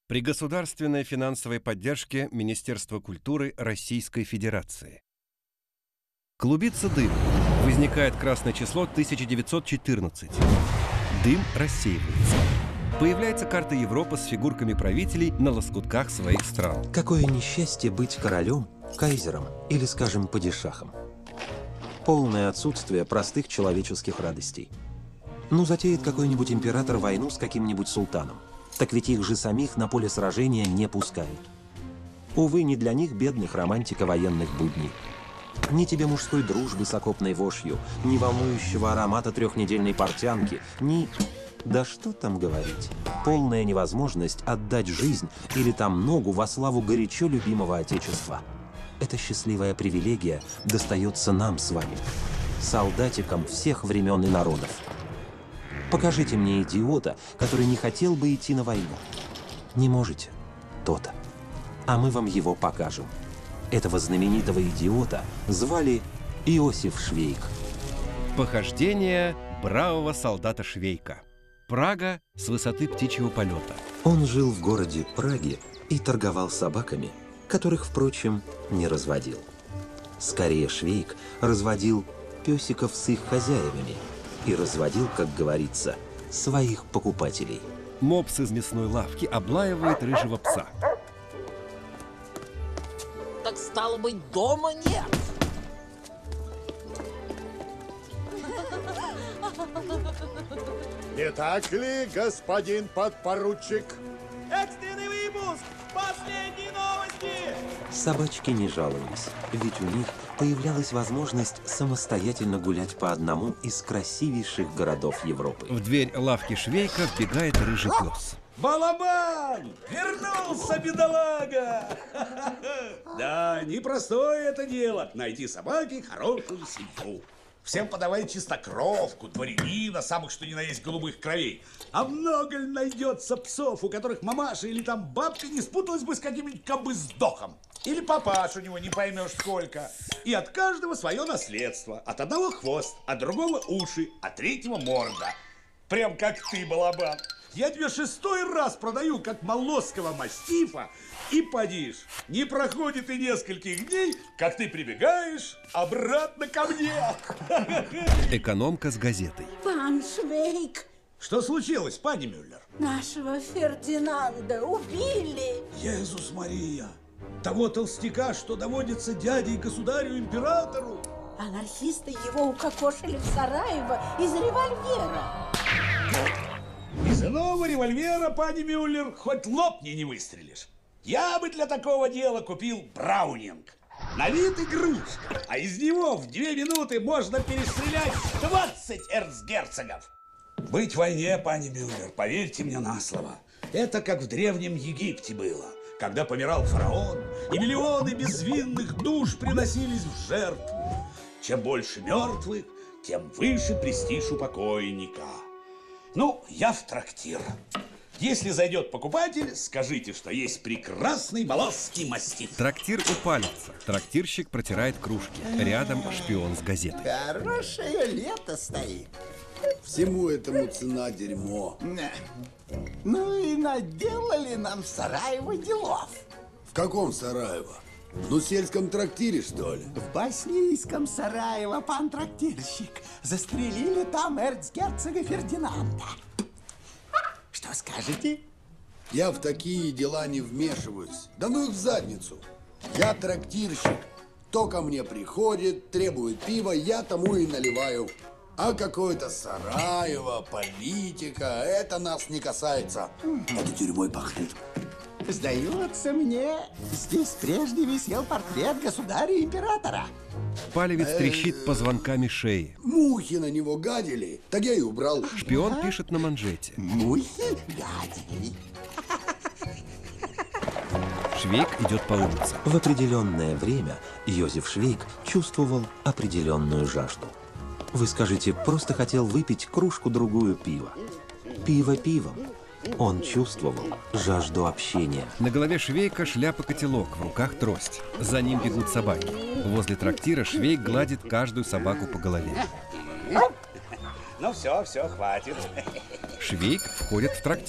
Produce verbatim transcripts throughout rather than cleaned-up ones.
При государственной финансовой поддержке Министерства культуры Российской Федерации. Клубится дым. Возникает красное число тысяча девятьсот четырнадцать. Дым рассеивается. Появляется карта Европы с фигурками правителей на лоскутках своих стран. Какое несчастье быть королем, кайзером или, скажем, падишахом. Полное отсутствие простых человеческих радостей. Ну, затеет какой-нибудь император войну с каким-нибудь султаном. Так ведь их же самих на поле сражения не пускают. Увы, не для них, бедных, романтика военных будней. Ни тебе мужской дружбы с окопной вошью, ни волнующего аромата трехнедельной портянки, ни... Да что там говорить. Полная невозможность отдать жизнь или там ногу во славу горячо любимого Отечества. Эта счастливая привилегия достается нам с вами, солдатикам всех времен и народов. Покажите мне идиота, который не хотел бы идти на войну. Не можете? То-то. А мы вам его покажем. Этого знаменитого идиота звали Иосиф Швейк. Похождение бравого солдата Швейка. Прага с высоты птичьего полета. Он жил в городе Праге и торговал собаками, которых, впрочем, не разводил. Скорее, Швейк разводил песиков с их хозяевами и разводил, как говорится, своих покупателей. Мопс из мясной лавки облаивает рыжего пса. Так стало быть, дома нет. Не так ли, господин подпоручик? Экстренный выпуск! Последние новости! Собачки не жаловались, ведь у них появлялась возможность самостоятельно гулять по одному из красивейших городов Европы. В дверь лавки Швейка вбегает рыжий пес. Балабан! Вернулся, бедолага! Да, непростое это дело — найти собаке хорошую семью. Всем подавай чистокровку, дворянина, самых что ни на есть голубых кровей. А много ли найдется псов, у которых мамаша или там бабка не спуталась бы с каким-нибудь кобыздохом? Или папаш у него не поймешь сколько. И от каждого свое наследство. От одного хвост, от другого уши, от третьего морда. Прям как ты, балабан. Я тебе шестой раз продаю, как молосского мастифа, и подишь. Не проходит и нескольких дней, как ты прибегаешь обратно ко мне. Экономка с газетой. Пан Швейк. Что случилось, пани Мюллер? Нашего Фердинанда убили. Иисус Мария, того толстяка, что доводится дядей государю-императору. Анархисты его укокошили в Сараево из револьвера. Из иного револьвера, пани Мюллер, хоть лопни не выстрелишь. Я бы для такого дела купил браунинг. На вид игрушка, а из него в две минуты можно перестрелять двадцать эрцгерцогов. Быть в войне, пани Мюллер, поверьте мне на слово, это как в древнем Египте было, когда помирал фараон, и миллионы безвинных душ приносились в жертву. Чем больше мертвых, тем выше престиж у покойника. Ну, я в трактир. Если зайдет покупатель, скажите, что есть прекрасный молосский мастиф. Трактир упалится. Трактирщик протирает кружки. Рядом шпион с газетой. Хорошее лето стоит. Всему этому цена дерьмо. Ну и наделали нам в Сараево делов. В каком Сараево? Ну, в сельском трактире, что ли? В боснийском Сараево, пан трактирщик, застрелили там эрцгерцога Фердинанда. Что скажете? Я в такие дела не вмешиваюсь. Да ну их в задницу. Я трактирщик. Кто ко мне приходит, требует пива, я тому и наливаю. А какое-то Сараево, политика, это нас не касается. Это тюрьмой пахнет. Сдается мне, здесь прежде висел портрет государя-императора. Палевец трещит позвонками шеи. Мухи на него гадили, так я и убрал. Шпион пишет на манжете. Мухи гадили. Швейк идет по улице. В определенное время Иосиф Швейк чувствовал определенную жажду. Вы скажете, просто хотел выпить кружку-другую пива. Пиво пивом. Он чувствовал жажду общения. На голове Швейка шляпа-котелок, в руках трость. За ним бегут собаки. Возле трактира Швейк гладит каждую собаку по голове. Ну все, все, хватит. Швейк входит в трактир.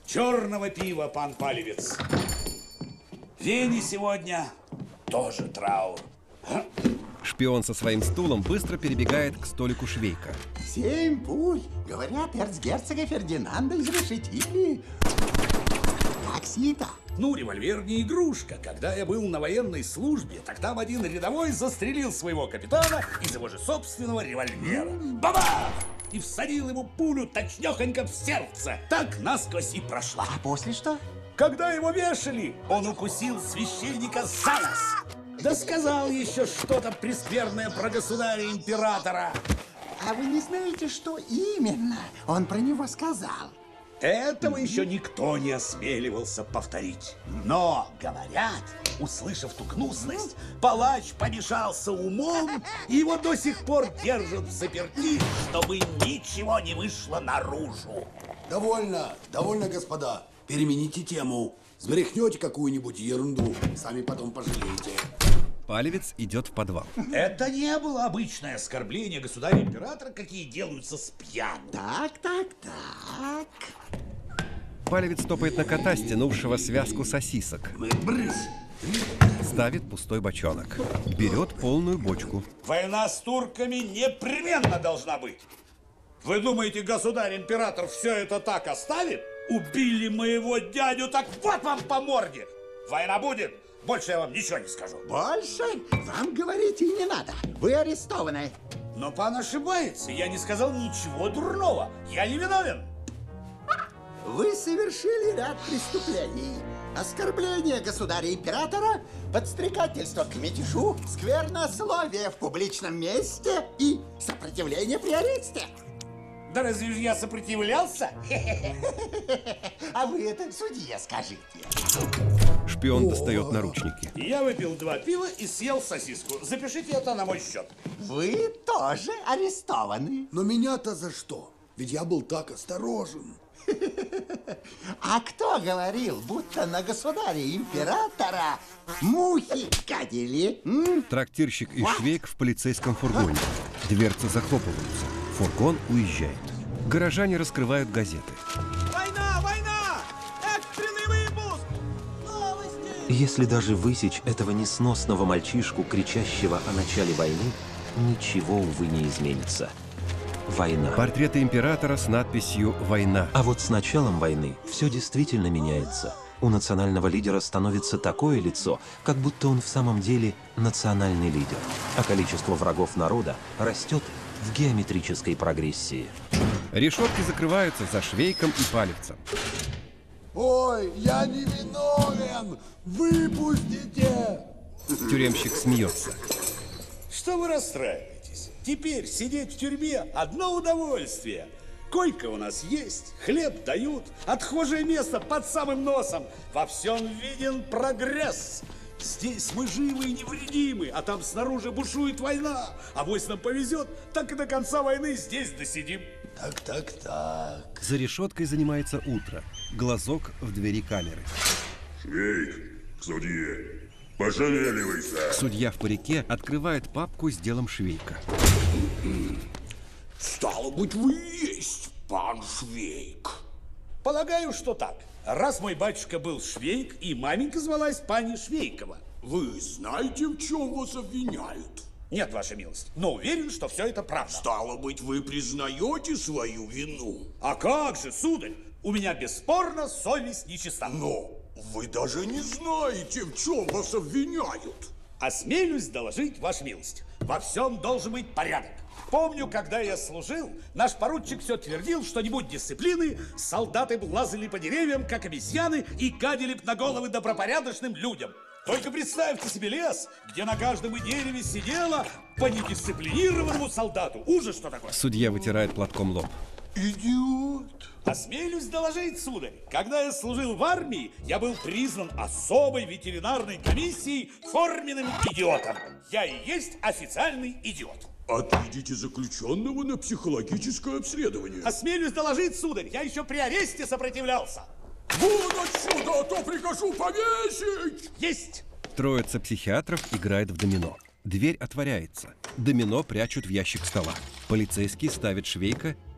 черного пива, пан Палевец. Вене сегодня тоже траур. Шпион со своим стулом быстро перебегает к столику Швейка. Семь пуль. Говорят, эрцгерцога Фердинанда изрешетили. Такси-то. Ну, револьвер не игрушка. Когда я был на военной службе, так там один рядовой застрелил своего капитана из его же собственного револьвера. Бабах! И всадил ему пулю точнёхонько в сердце. Так насквозь и прошла. А после что? Когда его вешали, он укусил священника за нос. Да сказал еще что-то прескверное про государя-императора. А вы не знаете, что именно он про него сказал? Этого еще никто не осмеливался повторить. Но, говорят, услышав ту гнусность, палач помешался умом, и его до сих пор держат в заперти, чтобы ничего не вышло наружу. Довольно, довольно, господа. Перемените тему. Сбрехнете какую-нибудь ерунду, сами потом пожалеете. Палевец идет в подвал. Это не было обычное оскорбление государя-императора, какие делаются с пьяну. Так, так, так. Палевец топает на кота, стянувшего связку сосисок. Ставит пустой бочонок. Берет полную бочку. Война с турками непременно должна быть. Вы думаете, государь-император все это так оставит? Убили моего дядю, так вот вам по морде. Война будет. Больше я вам ничего не скажу. Больше вам говорить и не надо. Вы арестованы. Но пан ошибается. Я не сказал ничего дурного. Я не виновен. Вы совершили ряд преступлений. Оскорбление государя-императора, подстрекательство к мятежу, сквернословие в публичном месте и сопротивление при аресте. Да разве же я сопротивлялся? А вы это судье скажите. Шпион достает наручники. Я выпил два пива и съел сосиску. Запишите это на мой счет. Вы тоже арестованы. Но меня-то за что? Ведь я был так осторожен. А кто говорил, будто на государя-императора мухи гадили? М? Трактирщик и Швейк в полицейском фургоне. Дверцы захлопываются. Фургон уезжает. Горожане раскрывают газеты. Война! Война! Экстренный выпуск! Новости! Если даже высечь этого несносного мальчишку, кричащего о начале войны, ничего, увы, не изменится. Война. Портреты императора с надписью «Война». А вот с началом войны все действительно меняется. У национального лидера становится такое лицо, как будто он в самом деле национальный лидер. А количество врагов народа растет в геометрической прогрессии. Решетки закрываются за Швейком и Палевцем. Ой, я не виновен! Выпустите! Тюремщик смеется. Что вы расстраиваетесь? Теперь сидеть в тюрьме – одно удовольствие. Койка у нас есть, хлеб дают, отхожее место под самым носом. Во всем виден прогресс. Здесь мы живы и невредимы, а там снаружи бушует война. А вось нам повезет, так и до конца войны здесь досидим. Так, так, так. За решеткой занимается утро. Глазок в двери камеры. Швейк, к судье, пошевеливайся. Судья в парике открывает папку с делом Швейка. Стало быть, вы и есть пан Швейк. Полагаю, что так. Раз мой батюшка был Швейк, и маменька звалась пани Швейкова. Вы знаете, в чем вас обвиняют? Нет, ваша милость, но уверен, что все это правда. Стало быть, вы признаете свою вину? А как же, сударь, у меня бесспорно совесть нечиста. Но вы даже не знаете, в чем вас обвиняют. Осмелюсь доложить, ваша милость, во всем должен быть порядок. Помню, когда я служил, наш поручик все твердил, что не будь дисциплины, солдаты б лазали по деревьям, как обезьяны, и гадили б на головы добропорядочным людям. Только представьте себе лес, где на каждом дереве сидело по недисциплинированному солдату. Ужас, что такое? Судья вытирает платком лоб. Идиот. Осмелюсь доложить, сударь, когда я служил в армии, я был признан особой ветеринарной комиссией форменным идиотом. Я и есть официальный идиот. Отведите заключенного на психологическое обследование. Осмелюсь доложить, сударь, я еще при аресте сопротивлялся. Вон отсюда, а то прикажу повесить! Есть! Троица психиатров играет в домино. Дверь отворяется. Домино прячут в ящик стола. Полицейский ставит Швейка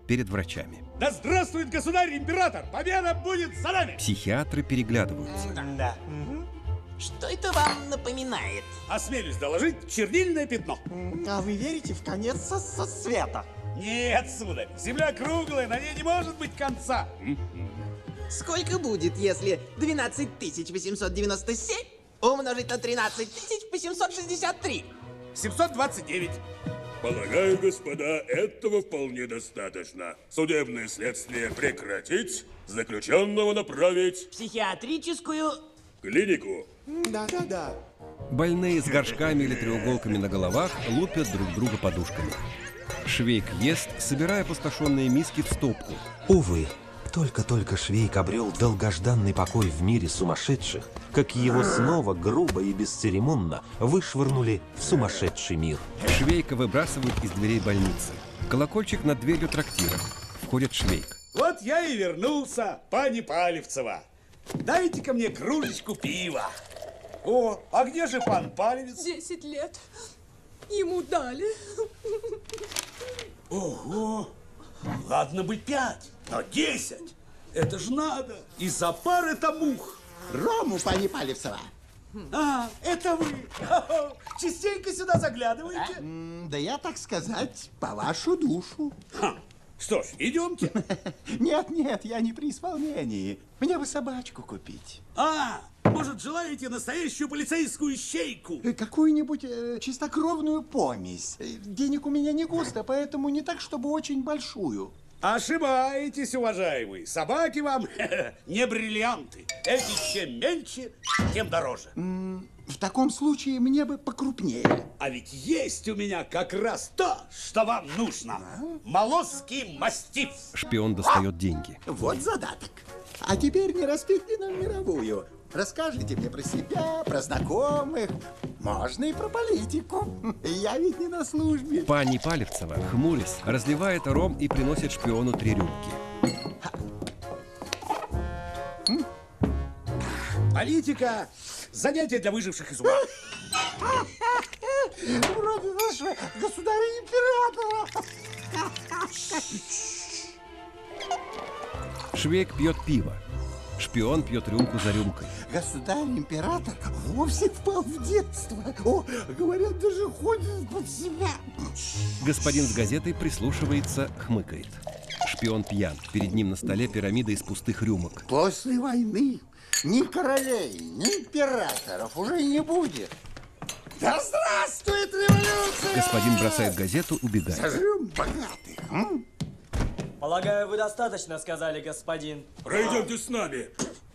перед врачами. Да здравствует государь-император! Победа будет за нами! Психиатры переглядываются. Да. Что это вам напоминает? Осмелюсь доложить, чернильное пятно. А вы верите в конец со, со света? Нет, сударь, земля круглая, на ней не может быть конца. Сколько будет, если двенадцать тысяч восемьсот девяносто семь умножить на тринадцать тысяч восемьсот шестьдесят три? семьсот двадцать девять. Полагаю, господа, этого вполне достаточно. Судебное следствие прекратить, заключенного направить Психиатрическую... в клинику. Да-да-да. Больные с горшками или треуголками на головах лупят друг друга подушками. Швейк ест, собирая опустошенные миски в стопку. Увы, только-только Швейк обрел долгожданный покой в мире сумасшедших, как его снова грубо и бесцеремонно вышвырнули в сумасшедший мир. Швейка выбрасывают из дверей больницы. Колокольчик над дверью трактира. Входит Швейк. Вот я и вернулся, пани Палевцева. Дайте-ка мне кружечку пива. О, а где же пан Палевец? Десять лет. Ему дали. Ого! Ладно бы пять, но десять. Это ж надо. Из-за пары-то мух. Рому, пани Палевцева. А, это вы. Хо-хо. Частенько сюда заглядываете? М, Да я, так сказать, по вашу душу. Ха. Что ж, идемте. Нет, нет, я не при исполнении. Мне бы собачку купить. А, может, желаете настоящую полицейскую ищейку? Э, Какую-нибудь э, чистокровную помесь. Э, Денег у меня не густо, поэтому не так, чтобы очень большую. Ошибаетесь, уважаемый. Собаки вам не бриллианты. Эти чем мельче, тем дороже. М, В таком случае мне бы покрупнее. А ведь есть у меня как раз то, что вам нужно. Молосский мастиф. Шпион достает деньги. Вот задаток. А теперь не распихни нам мировую. Расскажите мне про себя, про знакомых. Можно и про политику. Я ведь не на службе. Пани Палевцева, хмурясь, разливает ром и приносит шпиону три рюмки. Политика – занятие для выживших из ума. Вроде нашего государя-императора. Швейк пьет пиво. Шпион пьет рюмку за рюмкой. Государь-император вовсе впал в детство. О, говорят, даже ходит под себя. Господин с газетой прислушивается, хмыкает. Шпион пьян. Перед ним на столе пирамида из пустых рюмок. После войны ни королей, ни императоров уже не будет. Да здравствует революция! Господин бросает газету, убегает. Сожрем богатых. м? Полагаю, вы достаточно сказали, господин. Пройдемте с нами.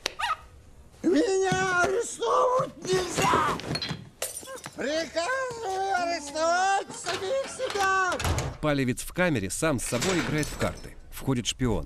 Меня арестовывать нельзя! Приказываю арестовать самих себя! Палевец в камере сам с собой играет в карты. Входит шпион.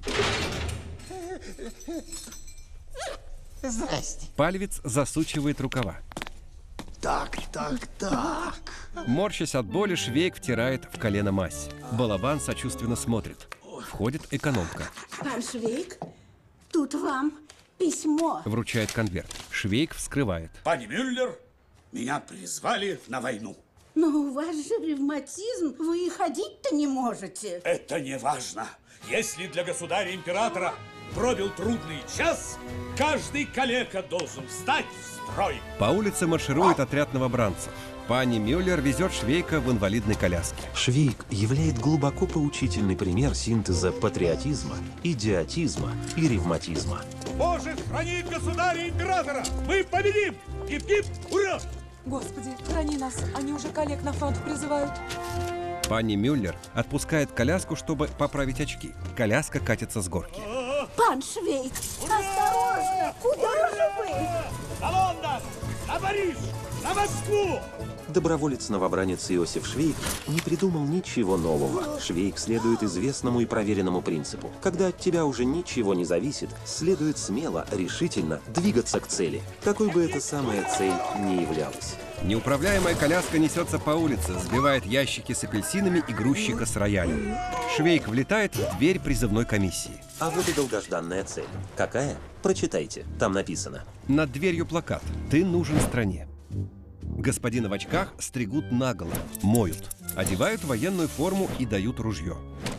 Здрасте. Палевец засучивает рукава. Так, так, так. Морщась от боли, Швейк втирает в колено мазь. Балабан сочувственно смотрит. Входит экономка. Пан Швейк, тут вам письмо. Вручает конверт. Швейк вскрывает. Пани Мюллер, меня призвали на войну. Но у вас же ревматизм, вы и ходить-то не можете. Это не важно. Если для государя-императора пробил трудный час, каждый калека должен встать в строй. По улице марширует отряд новобранцев. Пани Мюллер везет Швейка в инвалидной коляске. Швейк являет глубоко поучительный пример синтеза патриотизма, идиотизма и ревматизма. Боже, храни государя-императора! Мы победим! Гип-гип, ура! Господи, храни нас. Они уже коллег на фронт призывают. Пани Мюллер отпускает коляску, чтобы поправить очки. Коляска катится с горки. Пан Швейк, осторожно! Куда же вы? На Лондон! На Париж! На Москву! Доброволец-новобранец Иосиф Швейк не придумал ничего нового. Швейк следует известному и проверенному принципу. Когда от тебя уже ничего не зависит, следует смело, решительно двигаться к цели, какой бы эта самая цель ни являлась. Неуправляемая коляска несется по улице, сбивает ящики с апельсинами и грузчика с роялем. Швейк влетает в дверь призывной комиссии. А вот и долгожданная цель. Какая? Прочитайте, там написано. Над дверью плакат «Ты нужен стране». Господина в очках стригут наголо, моют, одевают военную форму и дают ружье. О,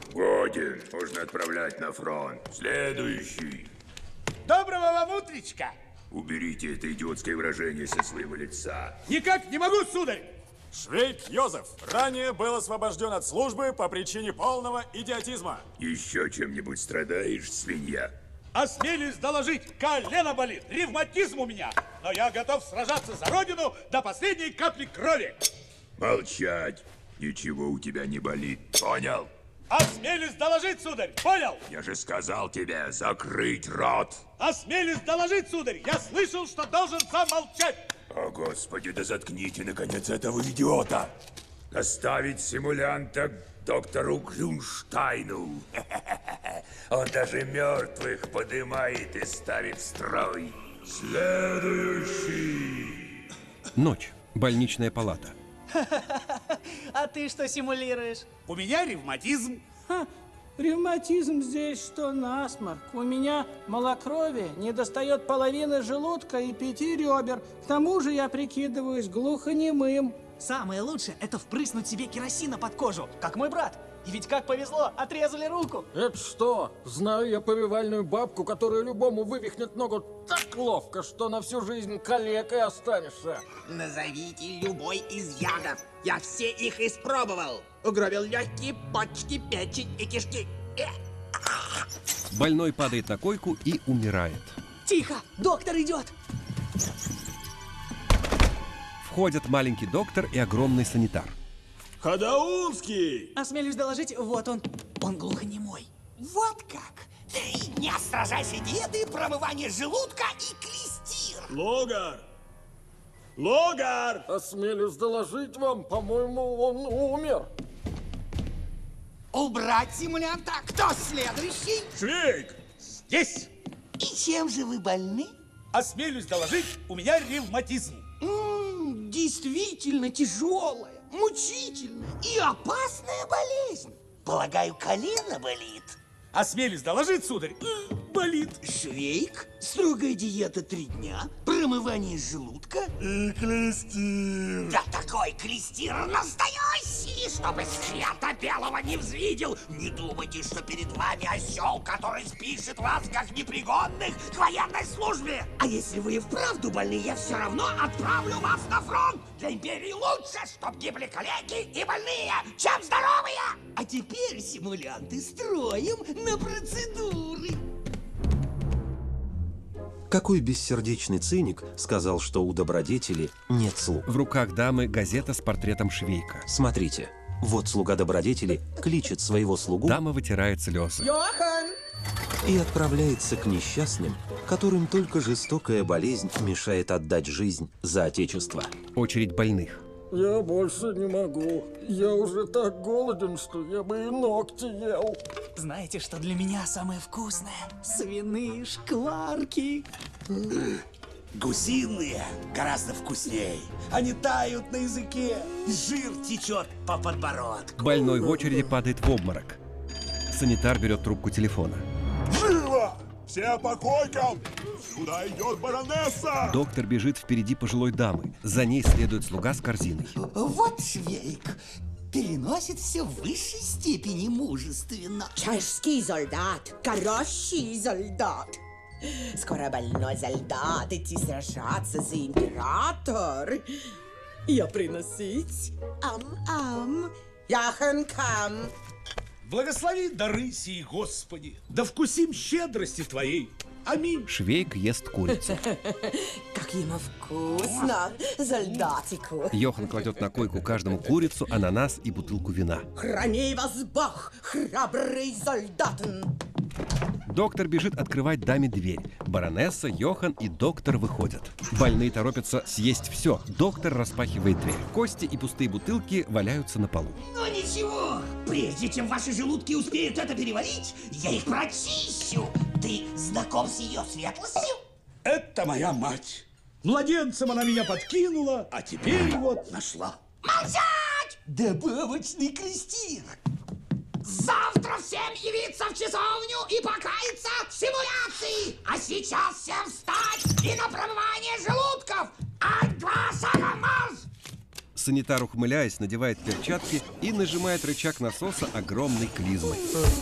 Свободен. Можно отправлять на фронт. Следующий. Доброго вам утречка. Уберите это идиотское выражение со своего лица. Никак не могу, сударь. Швейк Йозеф ранее был освобожден от службы по причине полного идиотизма. Еще чем-нибудь страдаешь, свинья? Осмелюсь доложить, колено болит, ревматизм у меня. Но я готов сражаться за родину до последней капли крови. Молчать. Ничего у тебя не болит. Понял? Осмелюсь доложить, сударь. Понял? Я же сказал тебе закрыть рот. Осмелюсь доложить, сударь. Я слышал, что должен сам молчать. О, Господи, да заткните, наконец, этого идиота! Доставить симулянта к доктору Клюнштайну. Он даже мертвых подымает и ставит в строй. Следующий! Ночь. Больничная палата. А ты что симулируешь? У меня ревматизм. Ха, ревматизм здесь что насморк. У меня малокровие, не достает половины желудка и пяти ребер. К тому же я прикидываюсь глухонемым. Самое лучшее – это впрыснуть себе керосина под кожу, как мой брат. И ведь как повезло, отрезали руку. Это что? Знаю я повивальную бабку, которая любому вывихнет ногу так ловко, что на всю жизнь калекой останешься. Назовите любой из ядов. Я все их испробовал. Угробил легкие, почки, печень и кишки. Больной падает на койку и умирает. Тихо, доктор идет. Входят маленький доктор и огромный санитар. Хадаунский! Осмелюсь доложить, вот он. Он глухонемой. Вот как? Ты не сражайся, деды, промывание желудка и клестир. Логар! Логар! Осмелюсь доложить вам, по-моему, он умер. Убрать симулянта. Кто следующий? Швейк! Здесь! И чем же вы больны? Осмелюсь доложить, у меня ревматизм. М-м, действительно тяжелая, мучительная и опасная болезнь. Полагаю, колено болит. Осмелюсь доложить, сударь, болит. Швейк, строгая диета три дня, промывание желудка. И клестир. Да такой клестир настоящий, чтобы света белого не взвидел. Не думайте, что перед вами осел, который спишет вас как непригодных к военной службе. А если вы и вправду больны, я все равно отправлю вас на фронт. Для империи лучше, чтоб гибли коллеги и больные, чем здоровые. А теперь, симулянты, строим на процедуры. Какой бессердечный циник сказал, что у добродетели нет слуг? В руках дамы газета с портретом Швейка. Смотрите, вот слуга добродетели кличет своего слугу. Дама вытирает слезы. Йохан! И отправляется к несчастным, которым только жестокая болезнь мешает отдать жизнь за отечество. Очередь больных. Я больше не могу. Я уже так голоден, что я бы и ногти ел. Знаете, что для меня самое вкусное? Свиные шкварки. Гусиные гораздо вкуснее. Они тают на языке. Жир течет по подбородку. Больной в очереди падает в обморок. Санитар берет трубку телефона. Живо! Все по койкам! Сюда идет баронесса! Доктор бежит впереди пожилой дамы. За ней следует слуга с корзиной. Вот Швейк. Переносит все в высшей степени мужественно. Чешский солдат, хороший солдат. Скоро больной солдат идти сражаться за император. Я приносить? Ам-ам. Яхан кам. Благослови дары сии, Господи, да вкусим щедрости Твоей. Аминь. Швейк ест курицу. Как ему вкусно, солдатику. Йохан кладет на койку каждому курицу, ананас и бутылку вина. Храни вас Бог, храбрый солдатен. Доктор бежит открывать даме дверь. Баронесса, Йохан и доктор выходят. Больные торопятся съесть все. Доктор распахивает дверь. Кости и пустые бутылки валяются на полу. Ну ничего, прежде чем ваши желудки успеют это переварить, я их прочищу. Ты знаком с ее светлостью? Это моя мать. Младенцем она меня подкинула, а теперь вот нашла. Молчать! Добавочный клестир. Завтра всем явиться в часовню и покаяться в симуляции. А сейчас всем встать и на промывание желудков. Ань-два, сарамаз! Санитар, ухмыляясь, надевает перчатки и нажимает рычаг насоса огромной клизмой.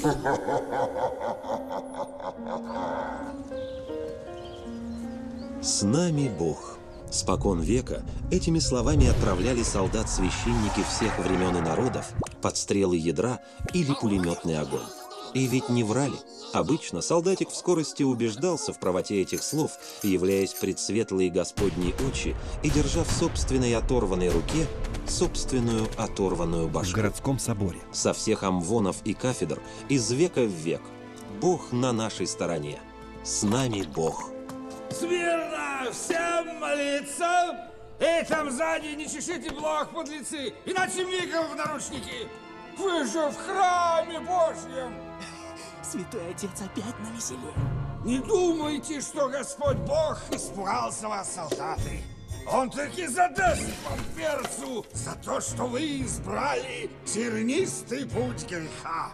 «С нами Бог». Спокон века этими словами отправляли солдат-священники всех времен и народов под стрелы ядра или пулеметный огонь. И ведь не врали. Обычно солдатик в скорости убеждался в правоте этих слов, являясь пред светлые Господние очи и держа в собственной оторванной руке собственную оторванную башку. В городском соборе. Со всех амвонов и кафедр из века в век. Бог на нашей стороне. С нами Бог. Смирно! Всем молиться! Эй, там сзади, не чешите блох, подлецы, иначе мигом в наручники! Вы же в храме Божьем! Святой Отец опять навеселе. Не думайте, что Господь Бог испугался вас, солдаты. Он таки задаст вам перцу за то, что вы избрали тернистый путь греха.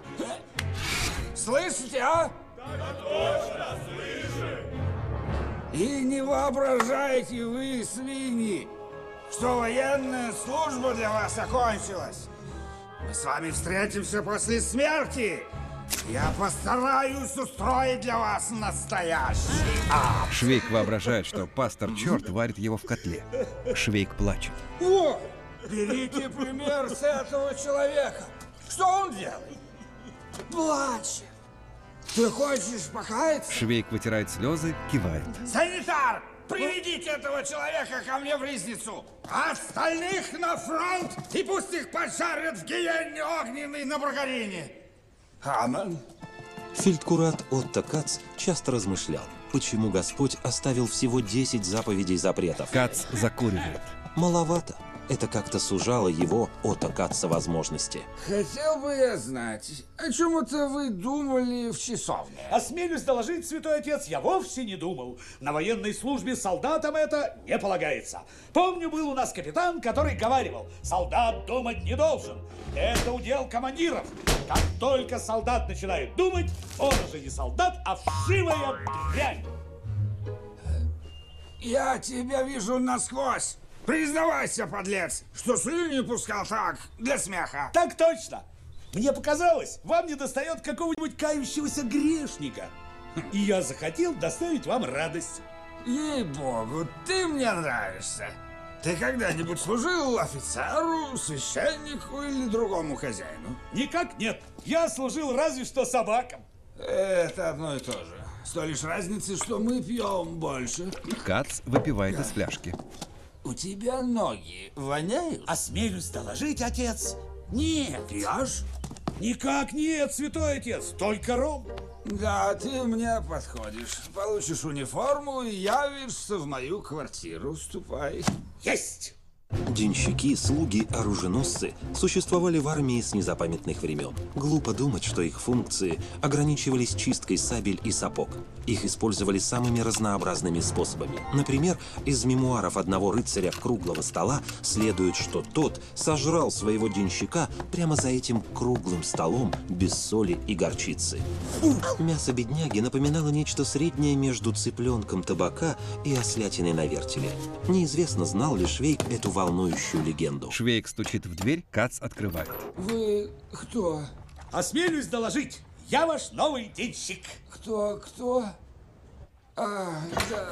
Слышите, а? Да, точно, слышим. И не воображайте вы, свиньи, что военная служба для вас окончилась. Мы с вами встретимся после смерти. Я постараюсь устроить для вас настоящий ад. Швейк воображает, что пастор черт варит его в котле. Швейк плачет. О, берите пример с этого человека. Что он делает? Плачет. Ты хочешь покаяться? Швейк вытирает слезы, кивает. Санитар, приведите этого человека ко мне в ризницу. А остальных на фронт, и пусть их поджарят в гиене огненной на Баргарине. Амен. Фельдкурат Отто Кац часто размышлял, почему Господь оставил всего десять заповедей запретов. Кац закуривает. Маловато. Это как-то сужало его, Отто Каца, возможности. Хотел бы я знать, о чем это вы думали в часовне? Осмелюсь доложить, святой отец, я вовсе не думал. На военной службе солдатам это не полагается. Помню, был у нас капитан, который говаривал, солдат думать не должен. Это удел командиров. Как только солдат начинает думать, он уже не солдат, а вшивая дрянь. Я тебя вижу насквозь. Признавайся, подлец, что слюни пускал так, для смеха. Так точно. Мне показалось, вам не достает какого-нибудь кающегося грешника. И я захотел доставить вам радость. Ей-богу, ты мне нравишься. Ты когда-нибудь служил офицеру, священнику или другому хозяину? Никак нет. Я служил разве что собакам. Это одно и то же. С той лишь разницей, что мы пьем больше. Кац выпивает из фляжки. У тебя ноги воняют? Осмелюсь доложить, отец. Нет. Пьешь? Никак нет, святой отец. Только ром. Да, ты мне подходишь. Получишь униформу и явишься в мою квартиру. Ступай. Есть! Денщики, слуги, оруженосцы существовали в армии с незапамятных времен. Глупо думать, что их функции ограничивались чисткой сабель и сапог. Их использовали самыми разнообразными способами. Например, из мемуаров одного рыцаря круглого стола следует, что тот сожрал своего денщика прямо за этим круглым столом без соли и горчицы. Мясо бедняги напоминало нечто среднее между цыпленком табака и ослятиной на вертеле. Неизвестно, знал ли Швейк эту волнующую легенду. Швейк стучит в дверь, Кац открывает. Вы кто? Осмелюсь доложить, я ваш новый денщик. Кто, кто? А, да.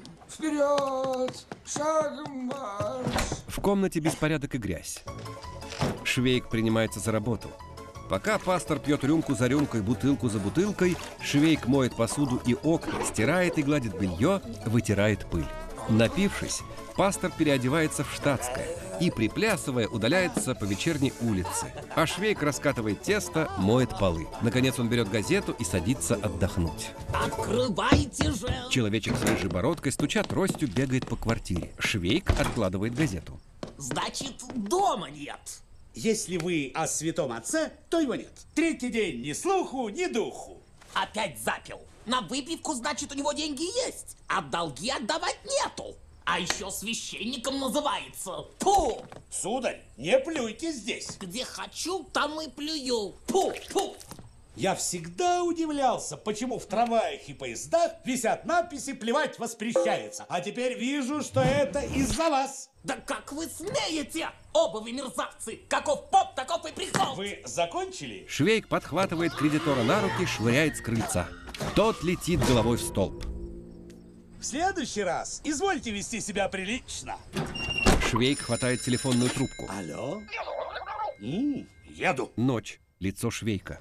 Вперед! Шагом марш! В комнате беспорядок и грязь. Швейк принимается за работу. Пока пастор пьет рюмку за рюмкой, бутылку за бутылкой, Швейк моет посуду и окна, стирает и гладит белье, вытирает пыль. Напившись, пастор переодевается в штатское и, приплясывая, удаляется по вечерней улице. А Швейк раскатывает тесто, моет полы. Наконец он берет газету и садится отдохнуть. Открывайте же! Человечек с рыжей бородкой, стуча тростью, бегает по квартире. Швейк откладывает газету. Значит, дома нет. Если вы о святом отце, то его нет. Третий день ни слуху, ни духу. Опять запил. На выпивку, значит, у него деньги есть, а долги отдавать нету. А еще священником называется. Фу! Сударь, не плюйте здесь. Где хочу, там и плюю. Фу, фу. Я всегда удивлялся, почему в трамваях и поездах висят надписи «Плевать воспрещается». А теперь вижу, что это из-за вас. Да как вы смеете? Оба вы мерзавцы! Каков поп, таков и приход! Вы закончили? Швейк подхватывает кредитора на руки, швыряет с крыльца. Тот летит головой в столб. В следующий раз извольте вести себя прилично. Швейк хватает телефонную трубку. Алло? М-м, еду. Ночь. Лицо Швейка.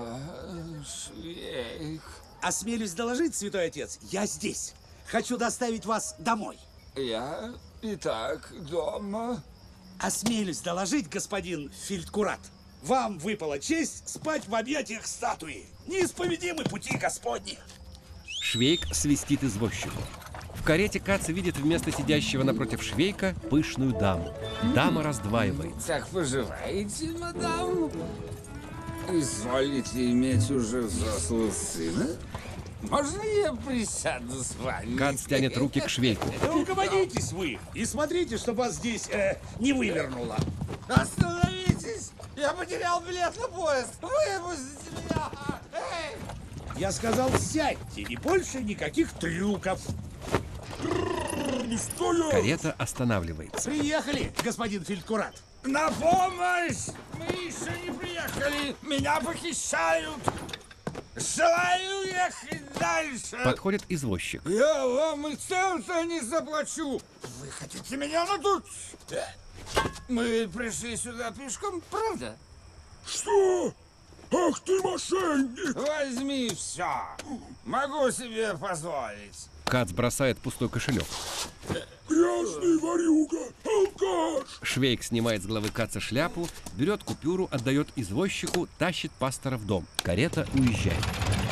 Швейк. Осмелюсь доложить, святой отец, я здесь. Хочу доставить вас домой. Я и так дома. Осмелюсь доложить, господин фельдкурат. Вам выпала честь спать в объятиях статуи. Неисповедимы пути Господни. Швейк свистит извозчику. В карете Кац видит вместо сидящего напротив Швейка пышную даму. Дама раздваивается. Так поживаете, мадам? Изволите иметь уже взрослого сына? Можно я присяду с вами? Кац тянет руки к Швейку. Да угомонитесь вы и смотрите, чтобы вас здесь э, не вывернуло. Остановитесь! Я потерял билет на поезд! Выпустите меня! Эй! Я сказал, сядьте, и больше никаких трюков. Карета останавливается. Приехали, господин фельдкурат. На помощь! Мы еще не приехали! Меня похищают! Желаю ехать дальше! Подходит извозчик. Я вам и цента не заплачу! Вы хотите меня надуть? Мы пришли сюда пешком, правда? Что? Ах ты мошенник! Возьми все! Могу себе позволить. Кац бросает пустой кошелек. Грязный ворюга! Алкаш! Швейк снимает с головы Каца шляпу, берет купюру, отдает извозчику, тащит пастора в дом. Карета уезжает.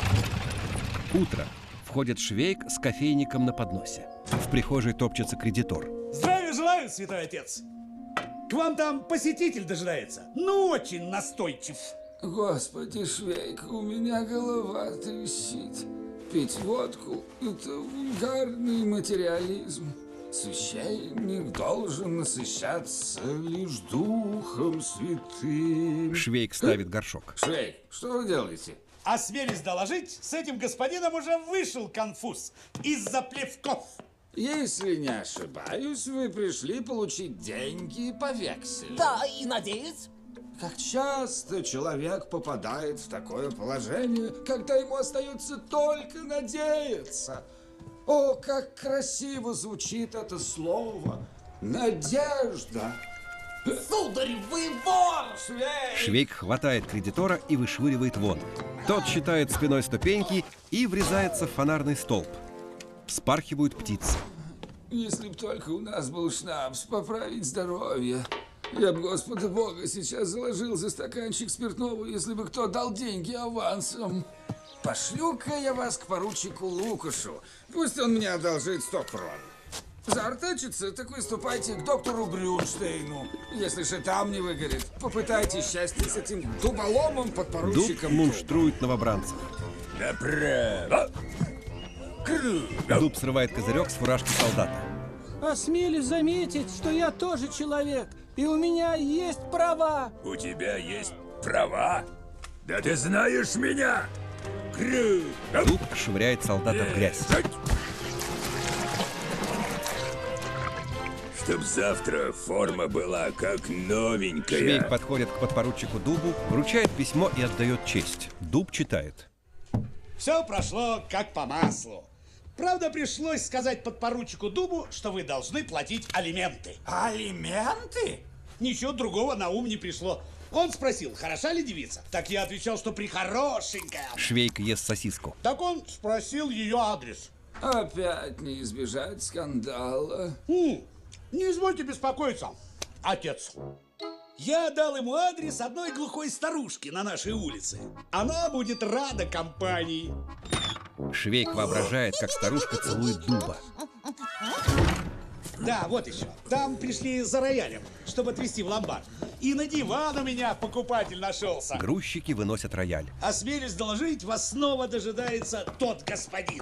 Утро. Входит Швейк с кофейником на подносе. В прихожей топчется кредитор. Здравия желаю, святой отец! К вам там посетитель дожидается. Ну, очень настойчив. Господи, Швейк, у меня голова трещит. Пить водку – это вульгарный материализм. Священник должен насыщаться лишь Духом Святым. Швейк ставит горшок. Швейк, что вы делаете? Осмелюсь доложить, с этим господином уже вышел конфуз из-за плевков. Если не ошибаюсь, вы пришли получить деньги по векселю. Да, и надеюсь. Как часто человек попадает в такое положение, когда ему остается только надеяться. О, как красиво звучит это слово! Надежда! Сударь, вы вор! Швейк! Швейк хватает кредитора и вышвыривает вон. Тот считает спиной ступеньки и врезается в фонарный столб. Вспархивают птицы. Если б только у нас был шнапс, поправить здоровье. Я бы, Господа Бога, сейчас заложил за стаканчик спиртного, если бы кто дал деньги авансом. Пошлю-ка я вас к поручику Лукашу. Пусть он мне одолжит сто крон. Заортачится, так выступайте к доктору Брюнштейну. Если же там не выгорит, попытайтесь счастье с этим дуболомом под поручиком. Дуб мунштрует новобранцев. Направо! Дуб срывает козырек с фуражки солдата. Осмелюсь заметить, что я тоже человек, и у меня есть права. У тебя есть права? Да ты знаешь меня! Дуб швыряет солдата в грязь. Чтоб завтра форма была как новенькая. Швейк подходит к подпоручику Дубу, вручает письмо и отдает честь. Дуб читает. Все прошло как по маслу. Правда, пришлось сказать подпоручику Дубу, что вы должны платить алименты. Алименты? Ничего другого на ум не пришло. Он спросил, хороша ли девица? Так я отвечал, что прихорошенькая. Швейк ест сосиску. Так он спросил ее адрес. Опять не избежать скандала. М-м, не извольте беспокоиться, отец. Я дал ему адрес одной глухой старушки на нашей улице. Она будет рада компании. Швейк воображает, как старушка целует Дуба. Да, вот еще. Там пришли за роялем, чтобы отвезти в ломбард. И на диван у меня покупатель нашелся. Грузчики выносят рояль. Осмелюсь доложить, вас снова дожидается тот господин.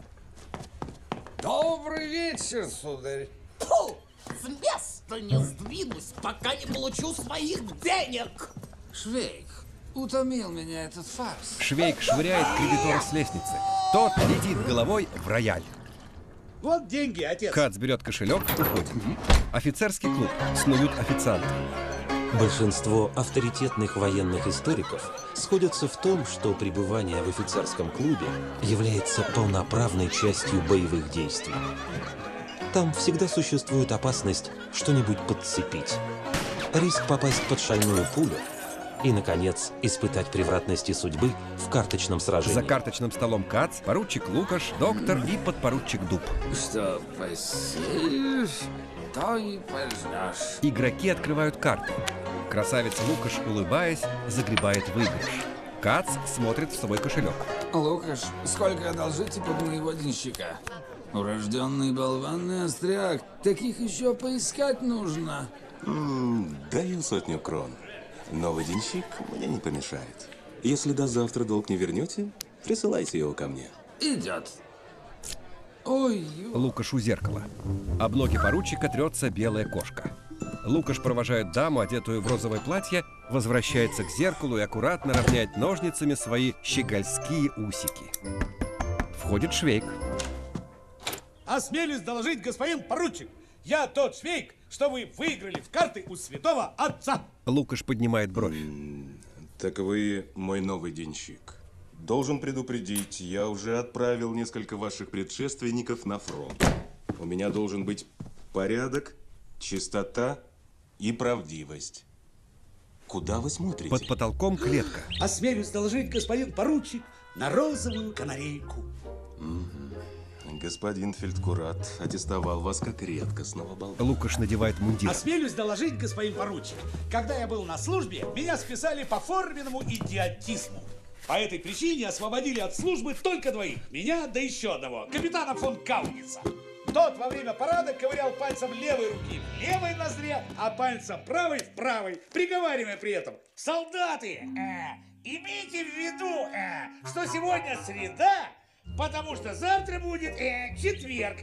Добрый вечер, сударь. Фу! С места не сдвинусь, пока не получу своих денег. Швейк, Утомил меня этот фарс. Швейк швыряет кредитора с лестницы. Тот летит головой в рояль. Вот деньги, отец. Кац берет кошелек, уходит. Офицерский клуб. Снуют официанты. Большинство авторитетных военных историков сходятся в том, что пребывание в офицерском клубе является полноправной частью боевых действий. Там всегда существует опасность что-нибудь подцепить, риск попасть под шальную пулю и, наконец, испытать превратности судьбы в карточном сражении. За карточным столом Кац, поручик Лукаш, доктор и подпоручик Дуб. Что посеешь, то и пожнешь. Игроки открывают карты. Красавец Лукаш, улыбаясь, загребает выигрыш. Кац смотрит в свой кошелек. Лукаш, сколько одолжите под моего денщика? Урожденный болванный остряк. Таких еще поискать нужно. М-м, даю сотню крон. Новый денщик мне не помешает. Если до завтра долг не вернете, присылайте его ко мне. Идет. Ой. Лукаш у зеркала. Об ноги поручика трется белая кошка. Лукаш провожает даму, одетую в розовое платье, возвращается к зеркалу и аккуратно равняет ножницами свои щегольские усики. Входит Швейк. Осмелюсь доложить, господин поручик. Я тот Швейк, что вы выиграли в карты у святого отца. Лукаш поднимает бровь. Так вы мой новый денщик. Должен предупредить, я уже отправил несколько ваших предшественников на фронт. У меня должен быть порядок, чистота и правдивость. Куда вы смотрите? Под потолком клетка. Осмелюсь доложить, господин поручик, на розовую канарейку. Угу. Господин фельдкурат аттестовал вас как редкостного болвана. Лукаш надевает мундир. Осмелюсь доложить, господин поручик, когда я был на службе, меня списали по форменному идиотизму. По этой причине освободили от службы только двоих. Меня, да еще одного, капитана фон Кауница. Тот во время парада ковырял пальцем левой руки в левой ноздре, а пальцем правой в правой, приговаривая при этом: солдаты, э, имейте в виду, э, что сегодня среда, потому что завтра будет э, четверг.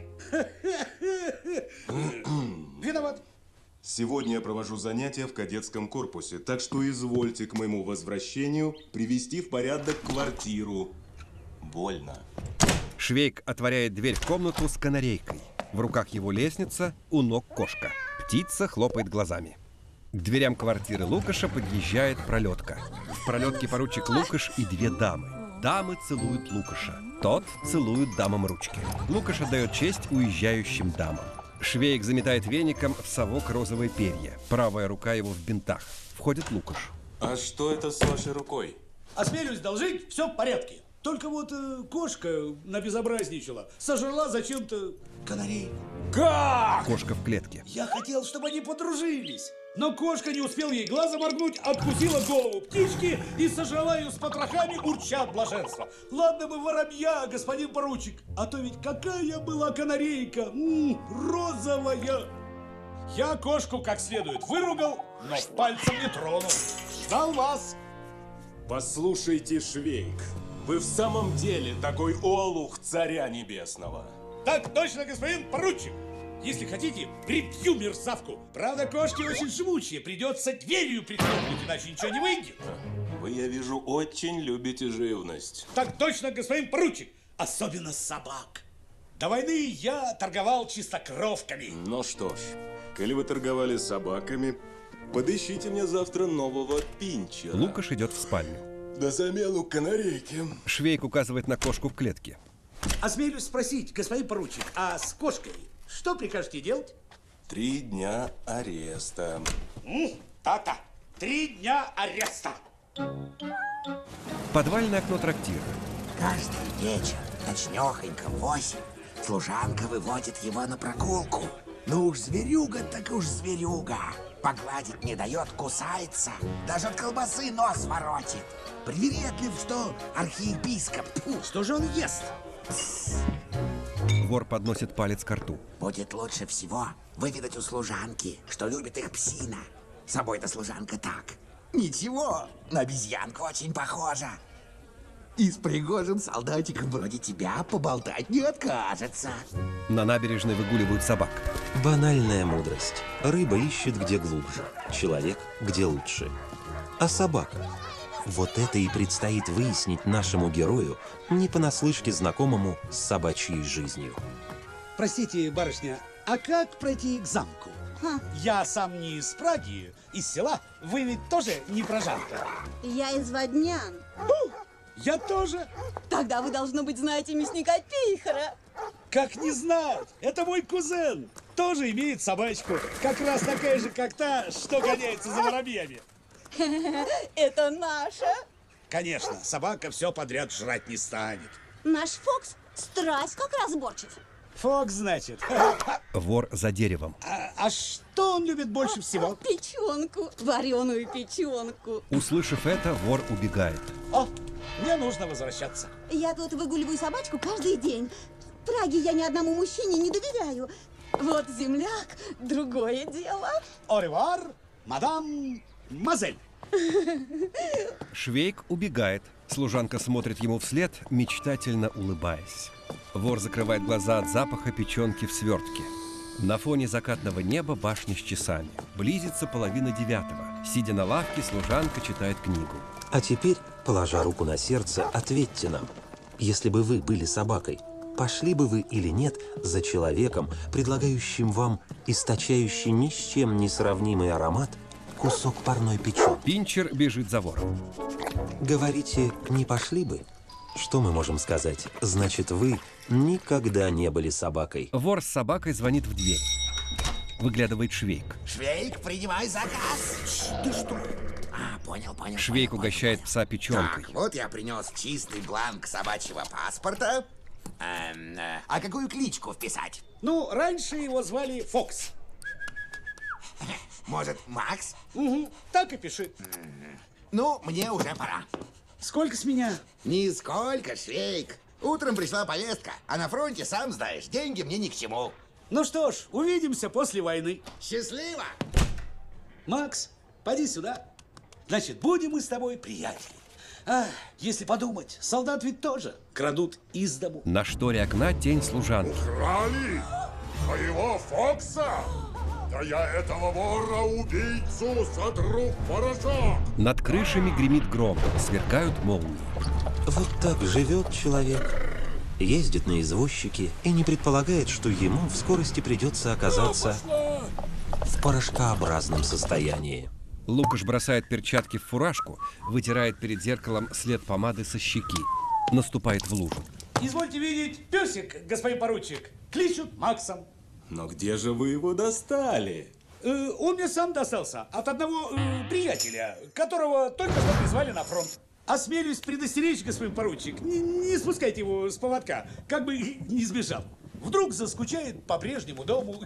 Виноват. Сегодня я провожу занятия в кадетском корпусе, так что извольте к моему возвращению привести в порядок квартиру. Больно. Швейк отворяет дверь в комнату с канарейкой. В руках его лестница, у ног кошка. Птица хлопает глазами. К дверям квартиры Лукаша подъезжает пролетка. В пролетке поручик Лукаш и две дамы. Дамы целуют Лукаша. Тот целует дамам ручки. Лукаш отдает честь уезжающим дамам. Швейк заметает веником в совок розовые перья. Правая рука его в бинтах. Входит Лукаш. А что это с вашей рукой? Осмелюсь доложить, все в порядке. Только вот э, кошка набезобразничала. Сожрала зачем-то канарейку. Как? Кошка в клетке. Я хотел, чтобы они подружились. Но кошка не успел ей глаза моргнуть, откусила голову птички и сожрала ее с потрохами, урча от блаженства. Ладно бы воробья, господин поручик, а то ведь какая была канарейка, м-м, розовая. Я кошку как следует выругал, но пальцем не тронул. Ждал вас. Послушайте, Швейк, вы в самом деле такой олух царя небесного? Так точно, господин поручик. Если хотите, прибью мерзавку. Правда, кошки очень живучие. Придется дверью прихлопнуть, иначе ничего не выйдет. Вы, я вижу, очень любите живность. Так точно, господин поручик. Особенно собак. До войны я торговал чистокровками. Ну что ж, коли вы торговали собаками, подыщите мне завтра нового пинчера. Лукаш идет в спальню. На замену канарейки. Швейк указывает на кошку в клетке. Осмелюсь спросить, господин поручик, а с кошкой что прикажете делать? Три дня ареста. Так-то. Три дня ареста. Подвальное окно трактира. Каждый вечер, ночнёхонько в восемь, служанка выводит его на прогулку. Ну уж зверюга, так уж зверюга. Погладить не дает, кусается. Даже от колбасы нос воротит. Привередлив, что архиепископ. Тьфу. Что же он ест? Вор подносит палец к рту. Будет лучше всего выведать у служанки, что любит их псина. Собой-то служанка так. Ничего, на обезьянку очень похожа. И с пригожим солдатиком вроде тебя поболтать не откажется. На набережной выгуливают собак. Банальная мудрость. Рыба ищет где глубже, человек где лучше. А собака? Вот это и предстоит выяснить нашему герою, не понаслышке знакомому с собачьей жизнью. Простите, барышня, а как пройти к замку? Ха. Я сам не из Праги, из села. Вы ведь тоже не прожанка? Я из Воднян. Я тоже. Тогда вы, должно быть, знаете мясника Пихора. Как не знать? Это мой кузен. Тоже имеет собачку. Как раз такая же, как та, что гоняется за воробьями. Это наша. Конечно, собака все подряд жрать не станет. Наш Фокс страсть как разборчив. Фокс, значит. Вор за деревом. А, а что он любит больше всего? Печенку, вареную печенку. Услышав это, вор убегает. О, мне нужно возвращаться. Я тут выгуливаю собачку каждый день. В Праге я ни одному мужчине не доверяю. Вот земляк, другое дело. Оревар, мадам, мазель. Швейк убегает. Служанка смотрит ему вслед, мечтательно улыбаясь. Вор закрывает глаза от запаха печенки в свертке. На фоне закатного неба башня с часами. Близится половина девятого. Сидя на лавке, служанка читает книгу. А теперь, положа руку на сердце, ответьте нам. Если бы вы были собакой, пошли бы вы или нет за человеком, предлагающим вам источающий ни с чем не сравнимый аромат кусок парной печенки? Пинчер бежит за вором. Говорите, не пошли бы? Что мы можем сказать? Значит, вы никогда не были собакой. Вор с собакой звонит в дверь. Выглядывает Швейк. Швейк, принимай заказ. Ты что? А, понял, понял. Швейк понял, угощает понял. пса печенкой. Так, вот я принес чистый бланк собачьего паспорта. Эм, э, а какую кличку вписать? Ну, раньше его звали Фокс. Может, Макс? Угу, так и пиши. Ну, мне уже пора. Сколько с меня? Нисколько, Швейк. Утром пришла повестка, а на фронте, сам знаешь, деньги мне ни к чему. Ну что ж, увидимся после войны. Счастливо! Макс, поди сюда. Значит, будем мы с тобой приятели. А, если подумать, солдат ведь тоже крадут из дому. На шторе окна тень служанки. Украли моего Фокса? Да я этого вора-убийцу сотру в порошок! Над крышами гремит гром, сверкают молнии. Вот так живет человек. Ездит на извозчике и не предполагает, что ему в скорости придется оказаться в порошкообразном состоянии. Лукаш бросает перчатки в фуражку, вытирает перед зеркалом след помады со щеки. Наступает в лужу. Извольте видеть, песик, господин поручик, кличут Максом. Но где же вы его достали? Э, он мне сам достался от одного э, приятеля, которого только что призвали на фронт. Осмелюсь предостеречь, господин поручик, не, не спускайте его с поводка, как бы не сбежал. Вдруг заскучает по прежнему дому.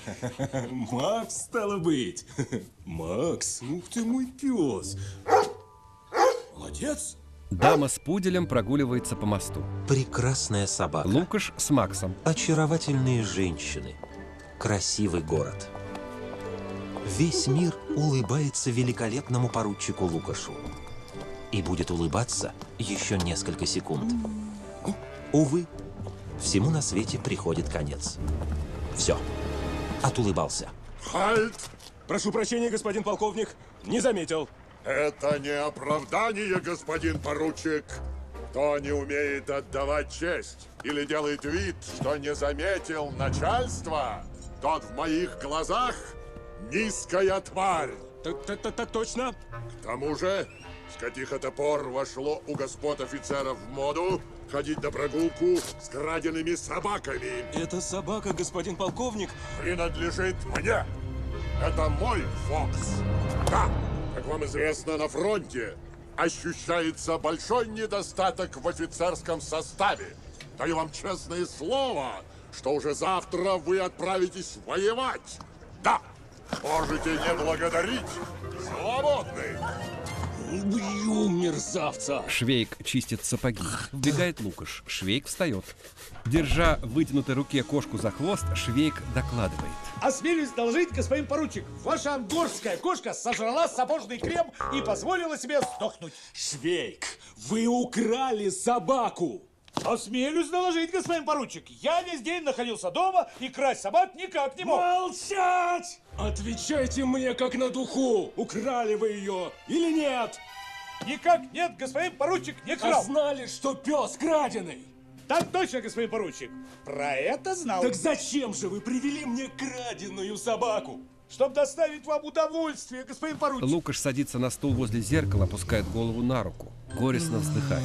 Макс, стало быть. Макс, ух ты мой пес. Молодец. Дама с пуделем прогуливается по мосту. Прекрасная собака. Лукаш с Максом. Очаровательные женщины. Красивый город. Весь мир улыбается великолепному поручику Лукашу. И будет улыбаться еще несколько секунд. Увы, всему на свете приходит конец. Все. Отулыбался. Хальт! Прошу прощения, господин полковник. Не заметил. Это не оправдание, господин поручик. Кто не умеет отдавать честь или делает вид, что не заметил начальства, тот в моих глазах низкая тварь. Так точно. К тому же, с каких это пор вошло у господ офицеров в моду ходить на прогулку с краденными собаками? Эта собака, господин полковник, принадлежит мне. Это мой Фокс. Да, как вам известно, на фронте ощущается большой недостаток в офицерском составе. Даю вам честное слово, что уже завтра вы отправитесь воевать. Да, можете не благодарить. Свободны. Убью мерзавца! Швейк чистит сапоги. Вбегает Лукаш. Швейк встает. Держа в вытянутой руке кошку за хвост, Швейк докладывает. Осмелюсь доложить, господин поручик, ваша ангорская кошка сожрала сапожный крем и позволила себе сдохнуть. Швейк, вы украли собаку! Осмелюсь доложить, господин поручик, я весь день находился дома и красть собак никак не мог. Молчать! Отвечайте мне как на духу, украли вы ее или нет? Никак нет, господин поручик, не крал. А знали, что пес краденый? Так точно, господин поручик. Про это знал. Так зачем же вы привели мне краденую собаку? Чтобы доставить вам удовольствие, господин поручик. Лукаш садится на стул возле зеркала, опускает голову на руку. Горестно вздыхает.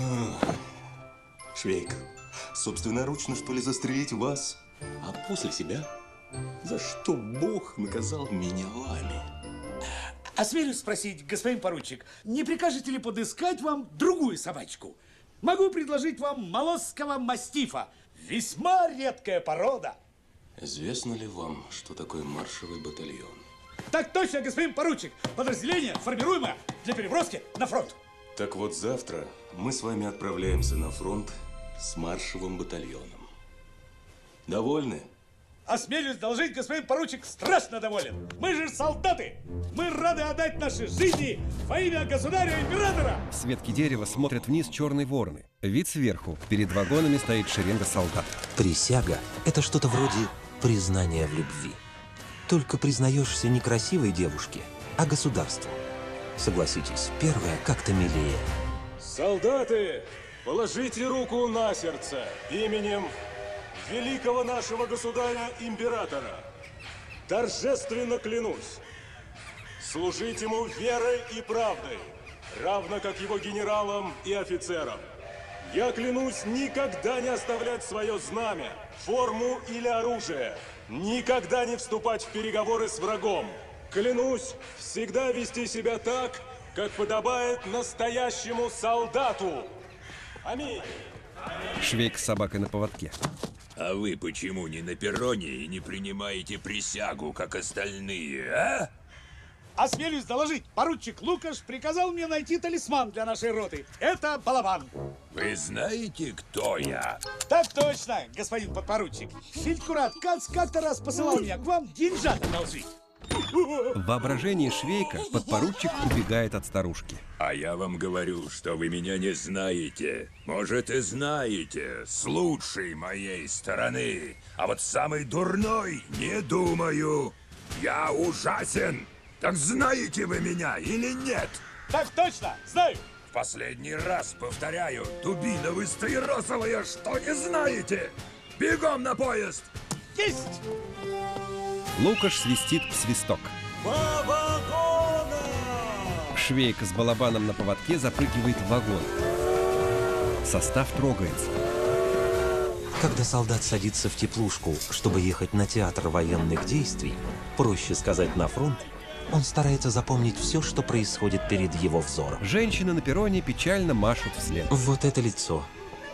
Швейк, собственноручно, что ли, застрелить вас? А после себя? За что Бог наказал меня вами? Осмелюсь спросить, господин поручик, не прикажете ли подыскать вам другую собачку? Могу предложить вам молосского мастифа. Весьма редкая порода. Известно ли вам, что такое маршевый батальон? Так точно, господин поручик. Подразделение формируемое для переброски на фронт. Так вот, завтра мы с вами отправляемся на фронт с маршевым батальоном. Довольны? Осмелюсь доложить, господин поручик, страшно доволен. Мы же солдаты. Мы рады отдать наши жизни во имя государя-императора. С ветки дерева смотрят вниз черные вороны. Вид сверху. Перед вагонами стоит шеренга солдат. Присяга – это что-то вроде признания в любви. Только признаешься не красивой девушке, а государству. Согласитесь, первое как-то милее. Солдаты, положите руку на сердце именем великого нашего государя-императора. Торжественно клянусь служить ему верой и правдой, равно как его генералам и офицерам. Я клянусь никогда не оставлять свое знамя, форму или оружие, никогда не вступать в переговоры с врагом. Клянусь всегда вести себя так, как подобает настоящему солдату. Аминь. Швейк с собакой на поводке. А вы почему не на перроне и не принимаете присягу, как остальные, а? Осмелюсь доложить, поручик Лукаш приказал мне найти талисман для нашей роты. Это балабан. Вы знаете, кто я? Так точно, господин подпоручик. Фельдкурат Кац как-то раз посылал меня к вам деньжат одолжить. В воображении Швейка подпоручик убегает от старушки. А я вам говорю, что вы меня не знаете. Может, и знаете, с лучшей моей стороны. А вот самой дурной не думаю. Я ужасен. Так знаете вы меня или нет? Так точно, знаю. В последний раз повторяю, дубина вы стаиросовая, что не знаете? Бегом на поезд! Есть! Лукаш свистит в свисток. Швейк с балабаном на поводке запрыгивает в вагон. Состав трогается. Когда солдат садится в теплушку, чтобы ехать на театр военных действий, проще сказать на фронт, он старается запомнить все, что происходит перед его взором. Женщины на перроне печально машут вслед. Вот это лицо.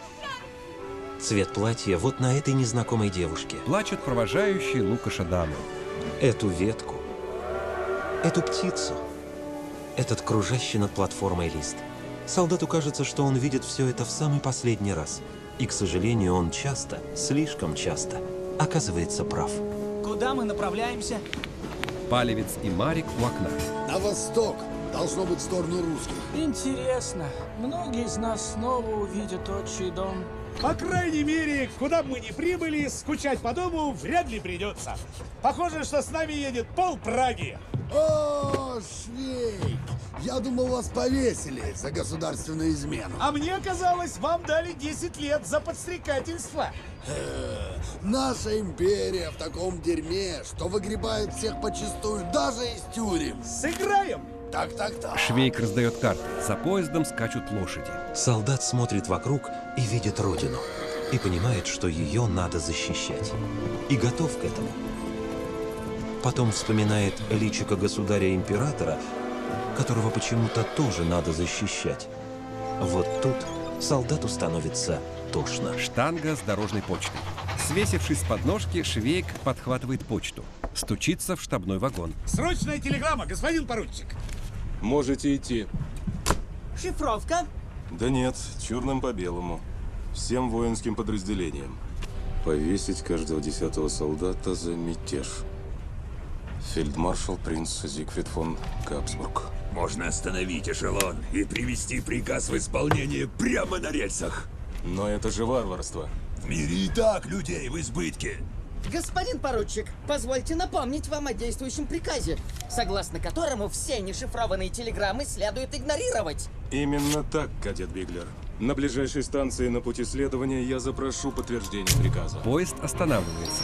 Цвет платья вот на этой незнакомой девушке. Плачут провожающие Лукаша дамы. Эту ветку, эту птицу, этот кружащий над платформой лист. Солдату кажется, что он видит все это в самый последний раз. И, к сожалению, он часто, слишком часто, оказывается прав. Куда мы направляемся? Палевец и Марик у окна. На восток. Должно быть в сторону русских. Интересно, многие из нас снова увидят отчий дом. По крайней мере, куда бы мы ни прибыли, скучать по дому вряд ли придется. Похоже, что с нами едет пол Праги. О, Швейк! Я думал, вас повесили за государственную измену. А мне казалось, вам дали десять лет за подстрекательство. Э, наша империя в таком дерьме, что выгребает всех почистую, даже из тюрем. Сыграем! Так, так, так. Швейк раздает карты. За поездом скачут лошади. Солдат смотрит вокруг и видит родину. И понимает, что ее надо защищать. И готов к этому. Потом вспоминает личико государя-императора, которого почему-то тоже надо защищать. Вот тут солдату становится тошно. Штанга с дорожной почтой. Свесившись с подножки, Швейк подхватывает почту. Стучится в штабной вагон. Срочная телеграмма, господин поручик. Можете идти. Шифровка? Да нет, черным по белому. Всем воинским подразделениям. Повесить каждого десятого солдата за мятеж. Фельдмаршал принц Зигфрид фон Габсбург. Можно остановить эшелон и привести приказ в исполнение прямо на рельсах. Но это же варварство. В мире и так людей в избытке. Господин поручик, позвольте напомнить вам о действующем приказе, согласно которому все нешифрованные телеграммы следует игнорировать. Именно так, кадет Биглер. На ближайшей станции на пути следования я запрошу подтверждение приказа. Поезд останавливается.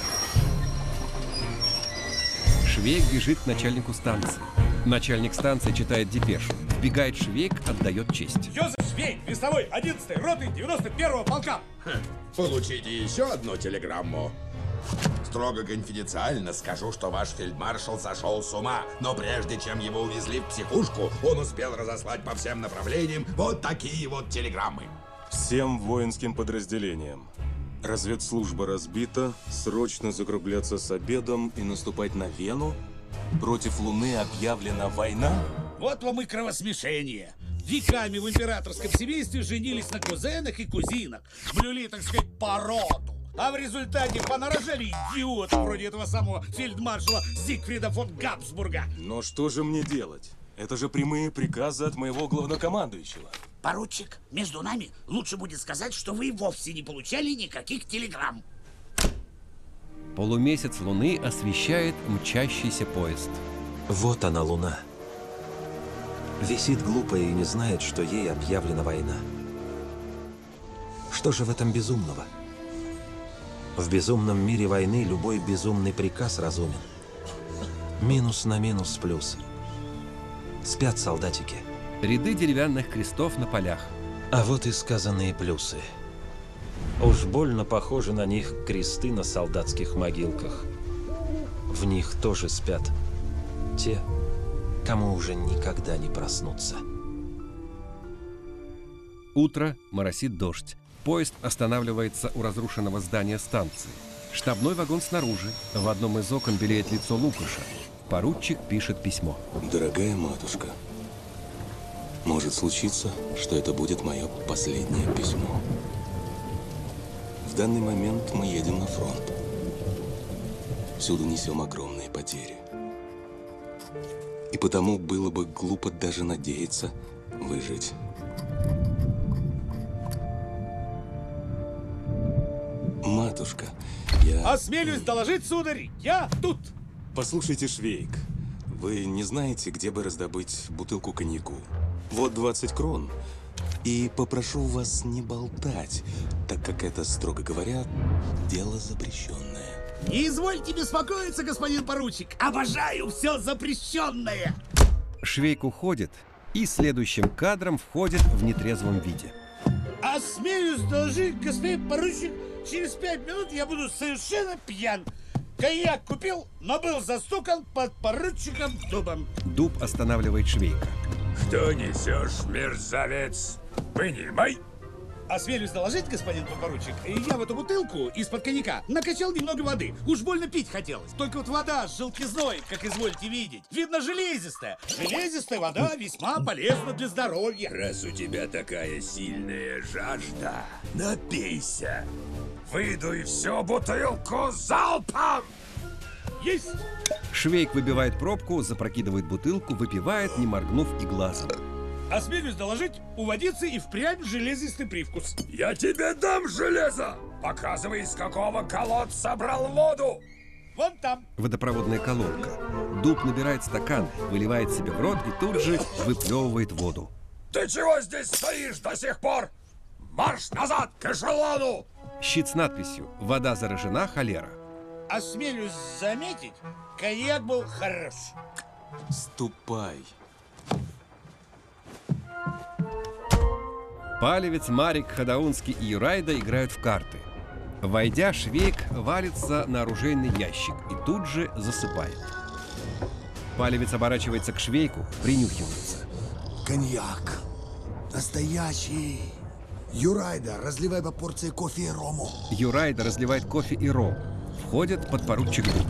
Швейк бежит к начальнику станции. Начальник станции читает депешу. Вбегает Швейк, отдает честь. Йозеф Швейк, весовой одиннадцатой роты девяносто первого полка. Получите еще одну телеграмму. Строго конфиденциально скажу, что ваш фельдмаршал сошел с ума, но прежде чем его увезли в психушку, он успел разослать по всем направлениям вот такие вот телеграммы. Всем воинским подразделениям. Разведслужба разбита, срочно закругляться с обедом и наступать на Вену. Против Луны объявлена война. Вот вам и кровосмешение. Веками в императорском семействе женились на кузенах и кузинах, блюли, так сказать, породу. А в результате понарожали идиоты вроде этого самого фельдмаршала Зигфрида фон Габсбурга. Но что же мне делать? Это же прямые приказы от моего главнокомандующего. Поручик, между нами лучше будет сказать, что вы вовсе не получали никаких телеграмм. Полумесяц Луны освещает мчащийся поезд. Вот она, Луна. Висит глупо и не знает, что ей объявлена война. Что же в этом безумного? В безумном мире войны любой безумный приказ разумен. Минус на минус плюс. Спят солдатики. Ряды деревянных крестов на полях. А вот и сказанные плюсы. Уж больно похожи на них кресты на солдатских могилках. В них тоже спят те, кому уже никогда не проснуться. Утро, моросит дождь. Поезд останавливается у разрушенного здания станции. Штабной вагон снаружи. В одном из окон белеет лицо Лукаша. Поручик пишет письмо. Дорогая матушка, может случиться, что это будет мое последнее письмо. В данный момент мы едем на фронт. Всюду несем огромные потери. И потому было бы глупо даже надеяться выжить. Матушка, я... Осмелюсь доложить, сударь, я тут. Послушайте, Швейк, вы не знаете, где бы раздобыть бутылку коньяку? Вот двадцать крон. И попрошу вас не болтать, так как это, строго говоря, дело запрещенное. Не извольте беспокоиться, господин поручик. Обожаю все запрещенное. Швейк уходит и следующим кадром входит в нетрезвом виде. Осмелюсь доложить, господин поручик, через пять минут я буду совершенно пьян. Коньяк купил, но был застукан под поручиком Дубом. Дуб останавливает Швейка. Что несешь, мерзавец? Вынимай! Осмелюсь доложить, господин подпоручик, я в эту бутылку из-под коньяка накачал немного воды. Уж больно пить хотелось. Только вот вода с желтизной, как изволите видеть. Видно, железистая. Железистая вода весьма полезна для здоровья. Раз у тебя такая сильная жажда, напейся. Выдуй всю бутылку залпом! Есть! Швейк выбивает пробку, запрокидывает бутылку, выпивает, не моргнув и глазом. Осмелюсь доложить, у водицы и впрямь железистый привкус. Я тебе дам железо! Показывай, из какого колодца брал воду! Вон там. Водопроводная колонка. Дуб набирает стакан, выливает себе в рот и тут же выплевывает воду. Ты чего здесь стоишь до сих пор? Марш назад к эшелону! Щит с надписью «Вода заражена, холера». Осмелюсь заметить, коньяк был хорош. Ступай. Палевец, Марик, Хадаунский и Юрайда играют в карты. Войдя, Швейк валится на оружейный ящик и тут же засыпает. Палевец оборачивается к Швейку, принюхивается. Коньяк. Настоящий. Юрайда, разливай по порции кофе и рому. Юрайда разливает кофе и ром. Входит подпоручик Дуб.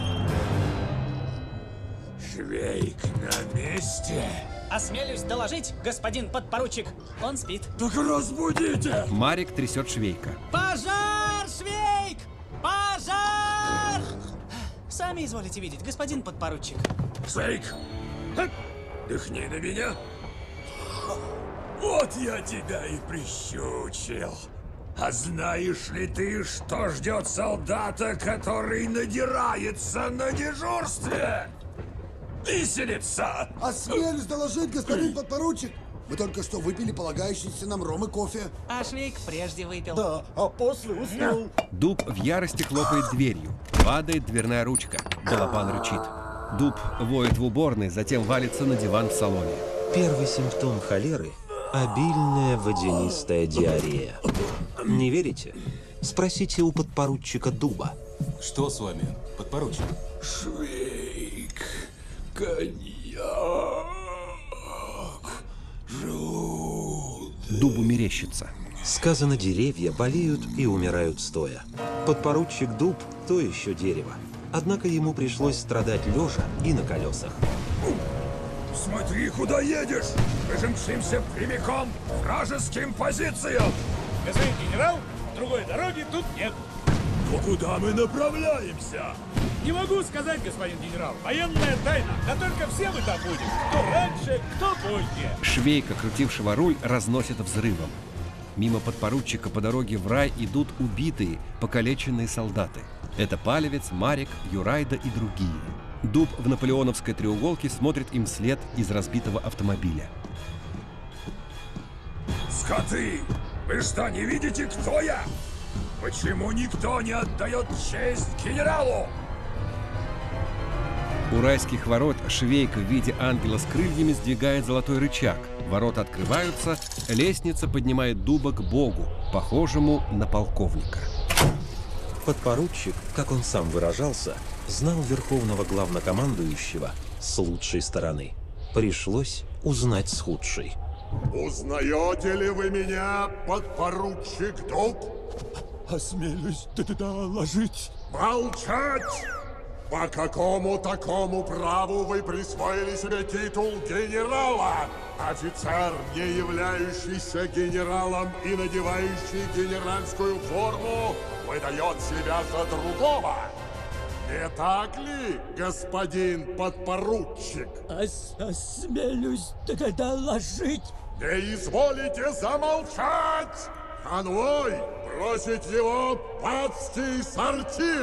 Швейк на месте? Осмелюсь доложить, господин подпоручик. Он спит. Так разбудите! Марик трясет Швейка. Пожар, Швейк! Пожар! Сами изволите видеть, господин подпоручик. Швейк, дыхни на меня. Вот я тебя и прищучил. А знаешь ли ты, что ждет солдата, который надирается на дежурстве? Виселица! Осмелюсь доложить, господин подпоручик. Мы только что выпили полагающийся нам ром и кофе. А Швейк прежде выпил. Да, а после уснул. Дуб в ярости хлопает дверью. Падает дверная ручка. Балапан рычит. Дуб воет в уборной, затем валится на диван в салоне. Первый симптом холеры – обильная водянистая диарея. Не верите? Спросите у подпоручика Дуба. Что с вами, подпоручик? Швейк, коньяк, желудок. Дубу мерещится. Сказано, деревья болеют и умирают стоя. Подпоручик Дуб – то еще дерево. Однако ему пришлось страдать лежа и на колесах. Смотри, куда едешь! Мы же мчимся прямиком к вражеским позициям! Господин генерал, другой дороги тут нет. Но куда мы направляемся? Не могу сказать, господин генерал. Военная тайна. Да только все мы там будем. Кто раньше, кто позже. Швейка, крутившего руль, разносит взрывом. Мимо подпоручика по дороге в рай идут убитые, покалеченные солдаты. Это Палевец, Марик, Юрайда и другие. Дуб в наполеоновской треуголке смотрит им вслед из разбитого автомобиля. Скоты! Вы что, не видите, кто я? Почему никто не отдает честь генералу? У райских ворот Швейк в виде ангела с крыльями сдвигает золотой рычаг. Ворота открываются, лестница поднимает Дуба к Богу, похожему на полковника. Подпоручик, как он сам выражался, знал верховного главнокомандующего с лучшей стороны. Пришлось узнать с худшей. Узнаете ли вы меня, подпоручик Дуб? Осмелюсь доложить. Молчать! По какому такому праву вы присвоили себе титул генерала? Офицер, не являющийся генералом и надевающий генеральскую форму, выдает себя за другого. Не так ли, господин подпоручик? Ос осмелюсь доложить. Не изволите замолчать! Конвой! Бросить его в адский сортир!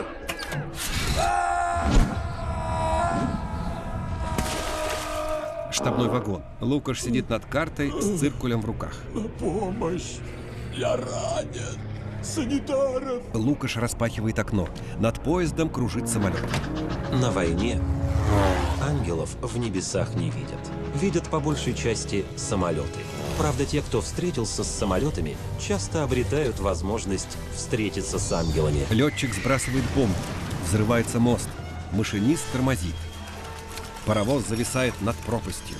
Штабной вагон. Лукаш сидит над картой с циркулем в руках. На помощь! Я ранен! Санитаров! Лукаш распахивает окно. Над поездом кружит самолет. На войне ангелов в небесах не видят. Видят по большей части самолеты. Правда, те, кто встретился с самолетами, часто обретают возможность встретиться с ангелами. Летчик сбрасывает бомбу. Взрывается мост. Машинист тормозит. Паровоз зависает над пропастью.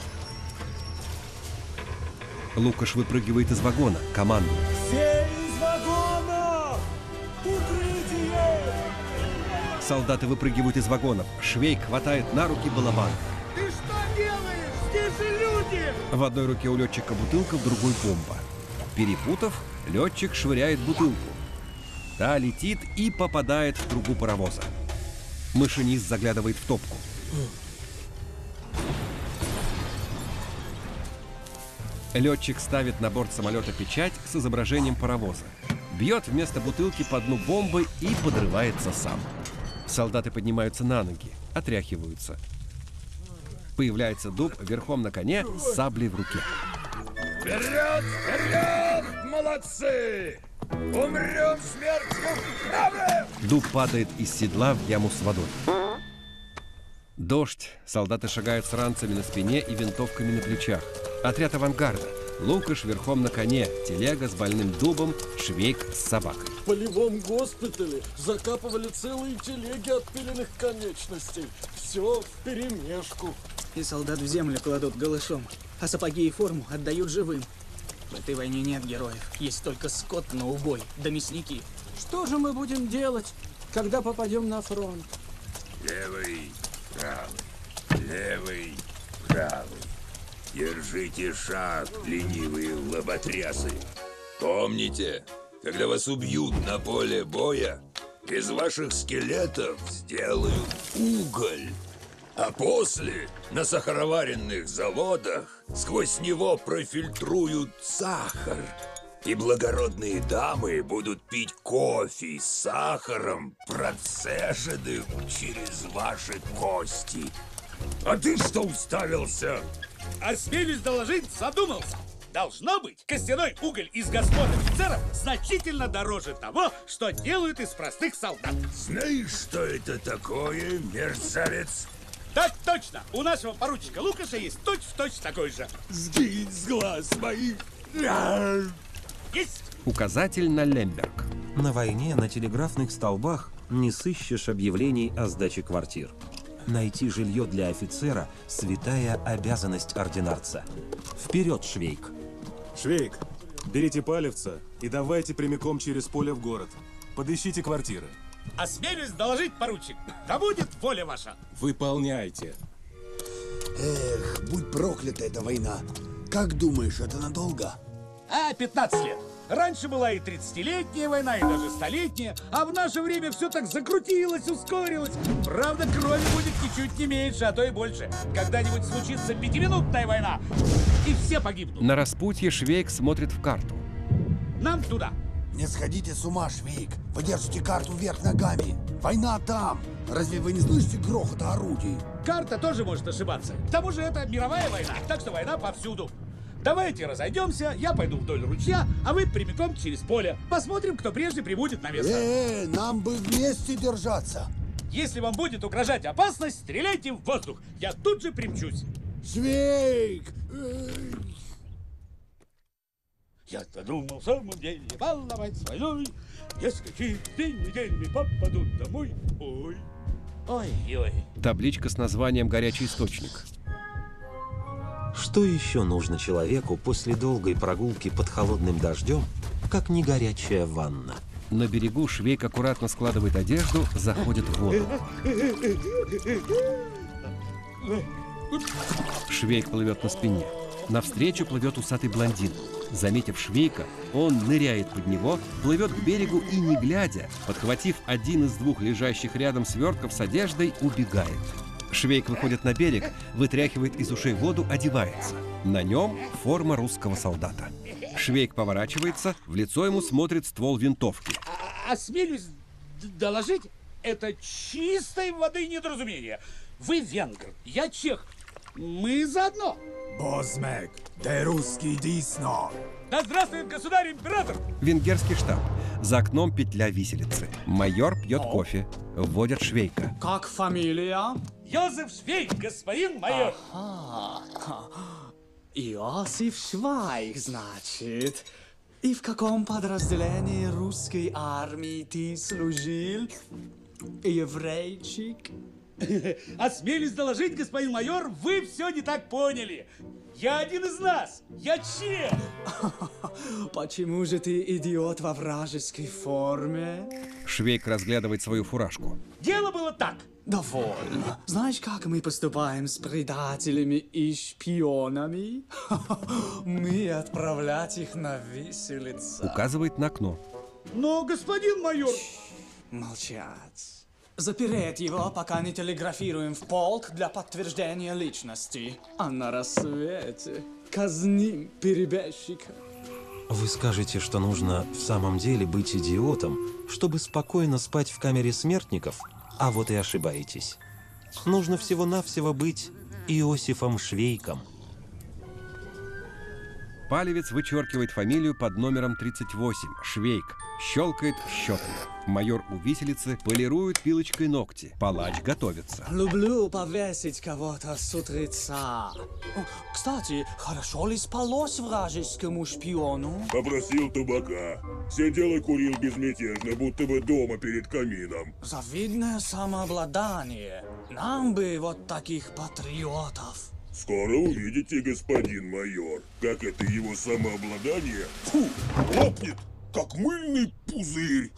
Лукаш выпрыгивает из вагона. Командует. Все из вагона! Укрытие! Солдаты выпрыгивают из вагонов. Швейк хватает на руки Балабан. Ты что делаешь? Здесь же люди! В одной руке у летчика бутылка, в другой бомба. Перепутав, летчик швыряет бутылку. Та летит и попадает в трубу паровоза. Машинист заглядывает в топку. Летчик ставит на борт самолета печать с изображением паровоза. Бьет вместо бутылки по дну бомбы и подрывается сам. Солдаты поднимаются на ноги, отряхиваются. Появляется Дуб верхом на коне с саблей в руке. Вперед, вперед, молодцы! Умрем смертью правы! Дуб падает из седла в яму с водой. Дождь. Солдаты шагают с ранцами на спине и винтовками на плечах. Отряд авангарда. Лукаш верхом на коне, телега с больным Дубом, Швейк с собакой. В полевом госпитале закапывали целые телеги отпиленных конечностей. Все вперемешку. И солдат в землю кладут голышом, а сапоги и форму отдают живым. В этой войне нет героев, есть только скот на убой, да мясники. Что же мы будем делать, когда попадем на фронт? Левый, правый, левый, правый. Держите шаг, ленивые лоботрясы. Помните, когда вас убьют на поле боя, из ваших скелетов сделают уголь. А после на сахароваренных заводах сквозь него профильтруют сахар. И благородные дамы будут пить кофе с сахаром, процеженным через ваши кости. А ты что уставился? Осмелюсь доложить, задумался. Должно быть, костяной уголь из господ офицеров значительно дороже того, что делают из простых солдат. Знаешь, что это такое, мерзавец? Так точно! У нашего поручика Лукаша есть точь-в-точь такой же. Сгинь с глаз моих! Есть! Указатель на Лемберг. На войне на телеграфных столбах не сыщешь объявлений о сдаче квартир. Найти жилье для офицера – святая обязанность ординарца. Вперед, Швейк! Швейк, берите палевца и давайте прямиком через поле в город. Подыщите квартиры. Осмелюсь доложить, поручик. Да будет воля ваша. Выполняйте. Эх, будь проклята эта война. Как думаешь, это надолго? А, пятнадцать лет. Раньше была и тридцатилетняя война, и даже столетняя, а в наше время все так закрутилось, ускорилось. Правда, крови будет ничуть не меньше, а то и больше. Когда-нибудь случится пятиминутная война, и все погибнут. На распутье Швейк смотрит в карту. Нам туда. Не сходите с ума, Швейк. Вы держите карту вверх ногами. Война там. Разве вы не слышите грохота орудий? Карта тоже может ошибаться. К тому же это мировая война, так что война повсюду. Давайте разойдемся, я пойду вдоль ручья, а вы прямиком через поле. Посмотрим, кто прежде прибудет на место. Э, -э нам бы вместе держаться. Если вам будет угрожать опасность, стреляйте в воздух. Я тут же примчусь. Швейк! Я-то думал, в самом деле, баловать с войной. Дескать, через день недельный попадут домой. Ой, ой-ой. Табличка с названием «Горячий источник». Что еще нужно человеку после долгой прогулки под холодным дождем, как не горячая ванна? На берегу Швейк аккуратно складывает одежду, заходит в воду. Швейк плывет на спине. Навстречу плывет усатый блондин. Заметив Швейка, он ныряет под него, плывет к берегу и, не глядя, подхватив один из двух лежащих рядом свертков с одеждой, убегает. Швейк выходит на берег, вытряхивает из ушей воду, одевается. На нем форма русского солдата. Швейк поворачивается, в лицо ему смотрит ствол винтовки. Осмелюсь доложить, это чистой воды недоразумение. Вы венгр, я чех. Мы заодно. Бозмек, ты русский дисно. Да здравствует государь-император! Венгерский штаб. За окном петля виселицы. Майор пьет кофе. Вводят Швейка. Как фамилия? Йозеф Швейк, господин майор. Ага. Иосиф Швайк, значит. И в каком подразделении русской армии ты служил? Еврейчик? Осмелюсь доложить, господин майор, вы все не так поняли. Я один из нас. Я чех. Почему же ты идиот во вражеской форме? Швейк разглядывает свою фуражку. Дело было так. Довольно. Знаешь, как мы поступаем с предателями и шпионами? Мы отправлять их на виселицу. Указывает на окно. Но, господин майор... Молчать. Запереть его, пока не телеграфируем в полк для подтверждения личности. А на рассвете казним перебежчика. Вы скажете, что нужно в самом деле быть идиотом, чтобы спокойно спать в камере смертников, а вот и ошибаетесь. Нужно всего-навсего быть Иосифом Швейком. Палевец вычеркивает фамилию под номером тридцать восемь. Швейк. Щелкает счетами. Майор у виселицы полирует пилочкой ногти. Палач готовится. Люблю повесить кого-то с утреца. Кстати, хорошо ли спалось вражескому шпиону? Попросил табака. Сидел и курил безмятежно, будто бы дома перед камином. Завидное самообладание. Нам бы вот таких патриотов. Скоро увидите, господин майор, как это его самообладание, фу, лопнет, как мыльный пузырь.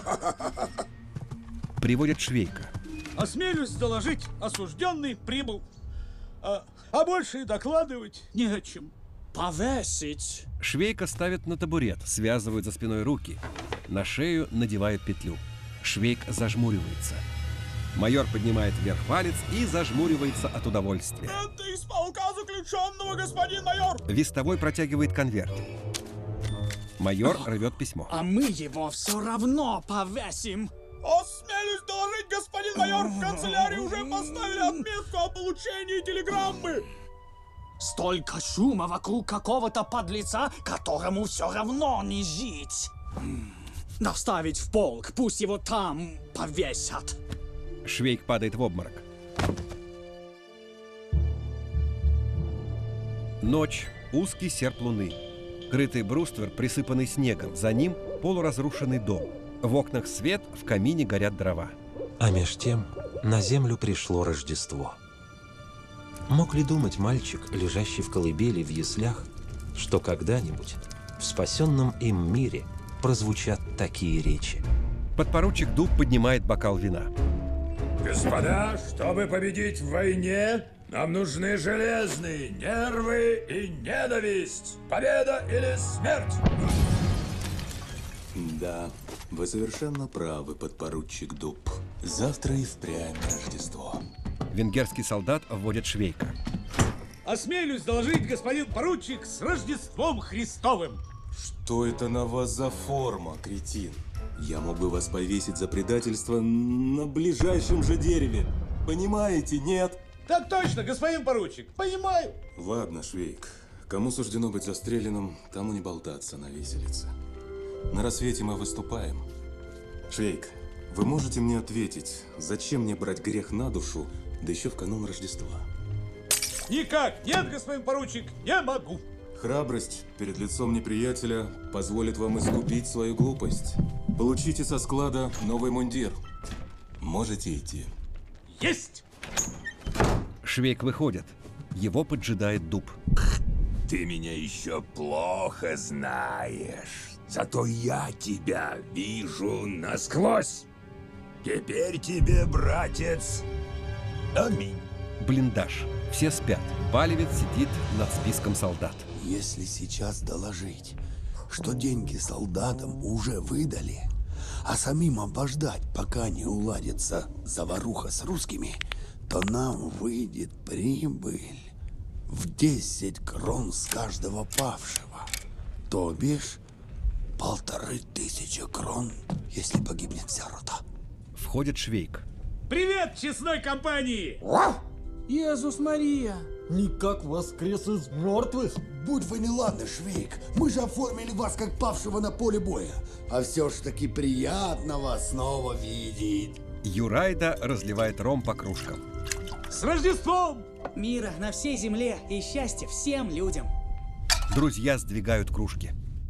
Приводят Швейка. Осмелюсь доложить, осужденный прибыл. А, а больше и докладывать не о чем. Повесить. Швейка ставят на табурет, связывают за спиной руки. На шею надевают петлю. Швейк зажмуривается. Майор поднимает вверх палец и зажмуривается от удовольствия. Это из полка заключенного, господин майор. Вестовой протягивает конверт. Майор рвет письмо. А мы его все равно повесим. Осмелюсь доложить, господин майор, в канцелярии уже поставили отметку о получении телеграммы. Столько шума вокруг какого-то подлеца, которому все равно не жить. Доставить в полк, пусть его там повесят. Швейк падает в обморок. Ночь. Узкий серп луны. Крытый бруствер, присыпанный снегом. За ним полуразрушенный дом. В окнах свет, в камине горят дрова. А меж тем на землю пришло Рождество. Мог ли думать мальчик, лежащий в колыбели в яслях, что когда-нибудь в спасенном им мире прозвучат такие речи? Подпоручик Дуб поднимает бокал вина. Господа, чтобы победить в войне, нам нужны железные нервы и ненависть. Победа или смерть? Да, вы совершенно правы, подпоручик Дуб. Завтра и впрямь Рождество. Венгерский солдат вводит Швейка. Осмелюсь доложить, господин поручик, с Рождеством Христовым. Что это на вас за форма, кретин? Я мог бы вас повесить за предательство на ближайшем же дереве. Понимаете, нет? Так точно, господин поручик, понимаю. Ладно, Швейк. Кому суждено быть застреленным, тому не болтаться на виселице. На рассвете мы выступаем. Швейк, вы можете мне ответить, зачем мне брать грех на душу, да еще в канун Рождества? Никак, нет, господин поручик, не могу. Храбрость перед лицом неприятеля позволит вам искупить свою глупость. Получите со склада новый мундир. Можете идти. Есть! Швейк выходит. Его поджидает Дуб. Ты меня еще плохо знаешь. Зато я тебя вижу насквозь. Теперь тебе, братец, аминь. Блиндаж. Все спят. Палевец сидит над списком солдат. Если сейчас доложить, что деньги солдатам уже выдали, а самим обождать, пока не уладится заваруха с русскими, то нам выйдет прибыль в десять крон с каждого павшего. То бишь полторы тысячи крон, если погибнет вся рота. Входит Швейк. Привет, честной компании! Иисус Мария! Никак воскрес из мертвых. Будь вы неладны, Швейк, мы же оформили вас как павшего на поле боя. А все ж таки приятно вас снова видеть. Юрайда разливает ром по кружкам. С Рождеством! Мира на всей земле и счастья всем людям. Друзья сдвигают кружки.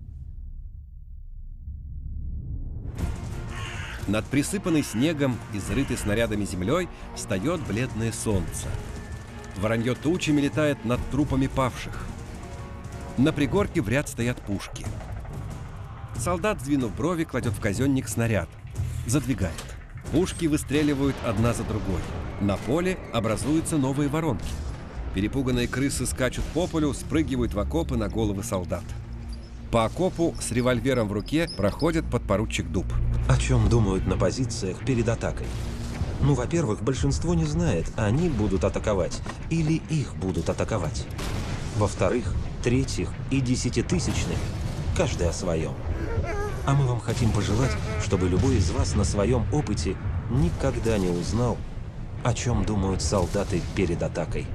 Над присыпанной снегом, изрытой снарядами землей, встает бледное солнце. Воронье тучами летает над трупами павших. На пригорке в ряд стоят пушки. Солдат, сдвинув брови, кладет в казенник снаряд. Задвигает. Пушки выстреливают одна за другой. На поле образуются новые воронки. Перепуганные крысы скачут по полю, спрыгивают в окопы на головы солдат. По окопу с револьвером в руке проходит подпоручик Дуб. О чем думают на позициях перед атакой? Ну, во-первых, большинство не знает, они будут атаковать или их будут атаковать. Во-вторых, третьих и десятитысячных, каждый о своем. А мы вам хотим пожелать, чтобы любой из вас на своем опыте никогда не узнал, о чем думают солдаты перед атакой.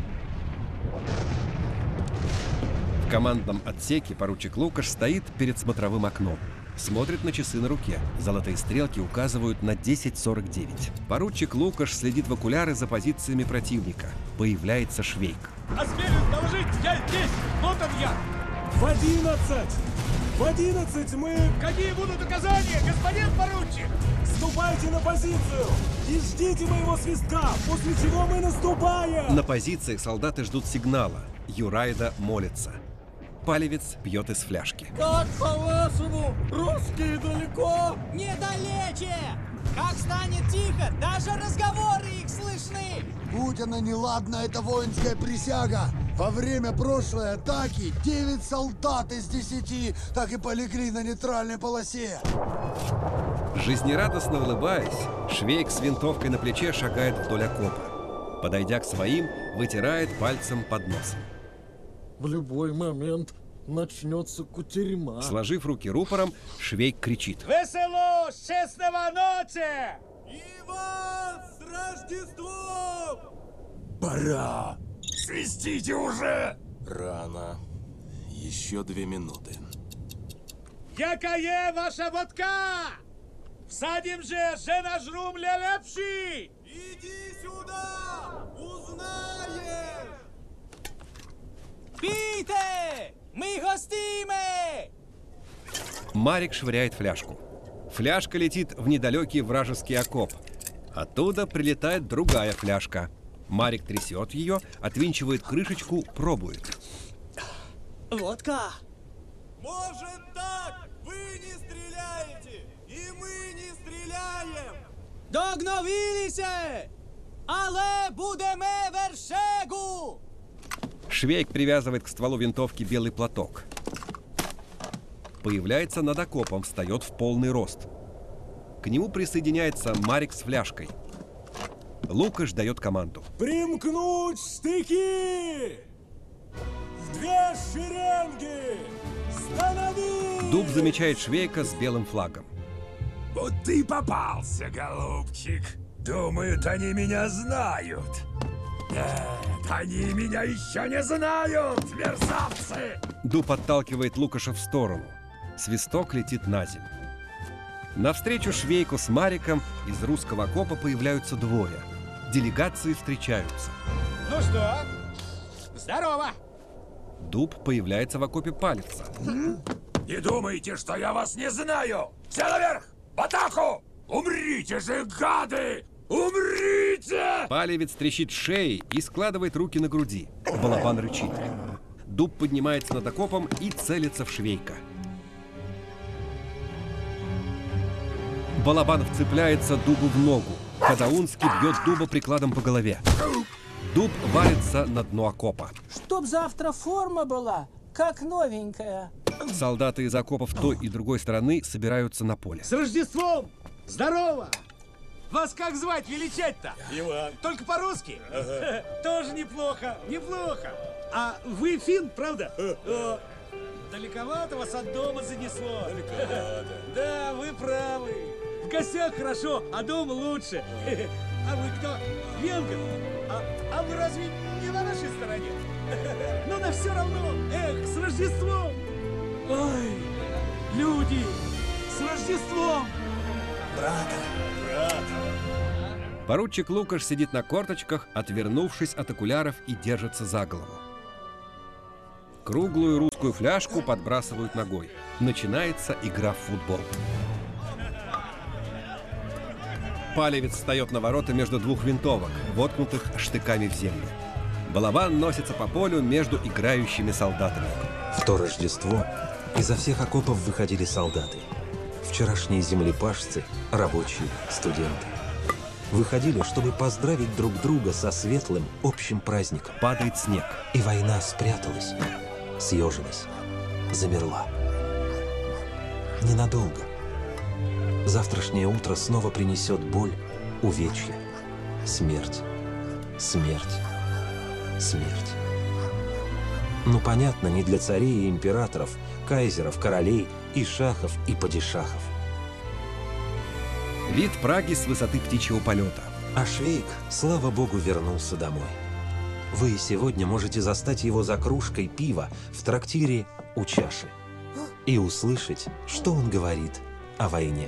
В командном отсеке поручик Лукаш стоит перед смотровым окном. Смотрит на часы на руке. Золотые стрелки указывают на десять сорок девять. Поручик Лукаш следит в окуляры за позициями противника. Появляется Швейк. Осмелюсь доложить, я здесь! Вот он я! В одиннадцать! В одиннадцать мы... Какие будут указания, господин поручик? Ступайте на позицию и ждите моего свистка, после чего мы наступаем! На позициях солдаты ждут сигнала. Юрайда молится. Палевец пьет из фляжки. Как по-вашему, русские далеко? Недалече! Как станет тихо, даже разговоры их слышны! Будь она неладна, это воинская присяга. Во время прошлой атаки девять солдат из десяти так и полегли на нейтральной полосе. Жизнерадостно улыбаясь, Швейк с винтовкой на плече шагает вдоль окопа. Подойдя к своим, вытирает пальцем под нос. В любой момент начнется кутерьма. Сложив руки рупором, Швейк кричит. Весело! Счастливой ночи! И вас с Рождеством! Пора! Свистите уже! Рано. Еще две минуты. Якая ваша водка? Всадим же, же наш рум лепший! Иди сюда! Узнаешь! Пейте! Мы гостимы! Марик швыряет фляжку. Фляжка летит в недалекий вражеский окоп. Оттуда прилетает другая фляжка. Марик трясет ее, отвинчивает крышечку, пробует. Водка! Может так? Вы не стреляете, и мы не стреляем! Догновились! Але будеме вершегу! Швейк привязывает к стволу винтовки белый платок. Появляется над окопом, встает в полный рост. К нему присоединяется Марик с фляжкой. Лукаш дает команду. Примкнуть стыки! В две шеренги! Становись! Дуб замечает Швейка с белым флагом. Вот ты попался, голубчик. Думают, они меня знают. Нет, они меня еще не знают, мерзавцы! Дуб отталкивает Лукаша в сторону. Свисток летит на землю. Навстречу Швейку с Мариком из русского окопа появляются двое. Делегации встречаются. Ну что? Здорово! Дуб появляется в окопе Палевца. Не думайте, что я вас не знаю! Все наверх! В атаку! Умрите же, гады! Умрите! Палевец трещит шеей и складывает руки на груди. Балабан рычит. Дуб поднимается над окопом и целится в Швейка. Балабан вцепляется Дубу в ногу. Кадаунский бьет Дуба прикладом по голове. Дуб валится на дно окопа. Чтоб завтра форма была, как новенькая. Солдаты из окопов той и другой стороны собираются на поле. С Рождеством! Здорово! Вас как звать, величать-то? Иван. Только по-русски? Ага. Тоже неплохо, неплохо. А вы фин, правда? О, далековато вас от дома занесло. Далековато. Да, вы правы. В гостях хорошо, а дома лучше. А вы кто? Венгр? А, а вы разве не на нашей стороне? Но на все равно. Эх, с Рождеством! Ой, люди, с Рождеством! Брата, брата. Поручик Лукаш сидит на корточках, отвернувшись от окуляров и держится за голову. Круглую русскую фляжку подбрасывают ногой. Начинается игра в футбол. Палевец встает на ворота между двух винтовок, воткнутых штыками в землю. Балабан носится по полю между играющими солдатами. В то Рождество изо всех окопов выходили солдаты. Вчерашние землепашцы, рабочие, студенты. Выходили, чтобы поздравить друг друга со светлым общим праздником. Падает снег. И война спряталась, съежилась, замерла. Ненадолго. Завтрашнее утро снова принесет боль, увечья, смерть, смерть, смерть. Ну, понятно, не для царей и императоров, кайзеров, королей и шахов и падишахов. Вид Праги с высоты птичьего полета. А Швейк, слава богу, вернулся домой. Вы сегодня можете застать его за кружкой пива в трактире у чаши и услышать, что он говорит о войне.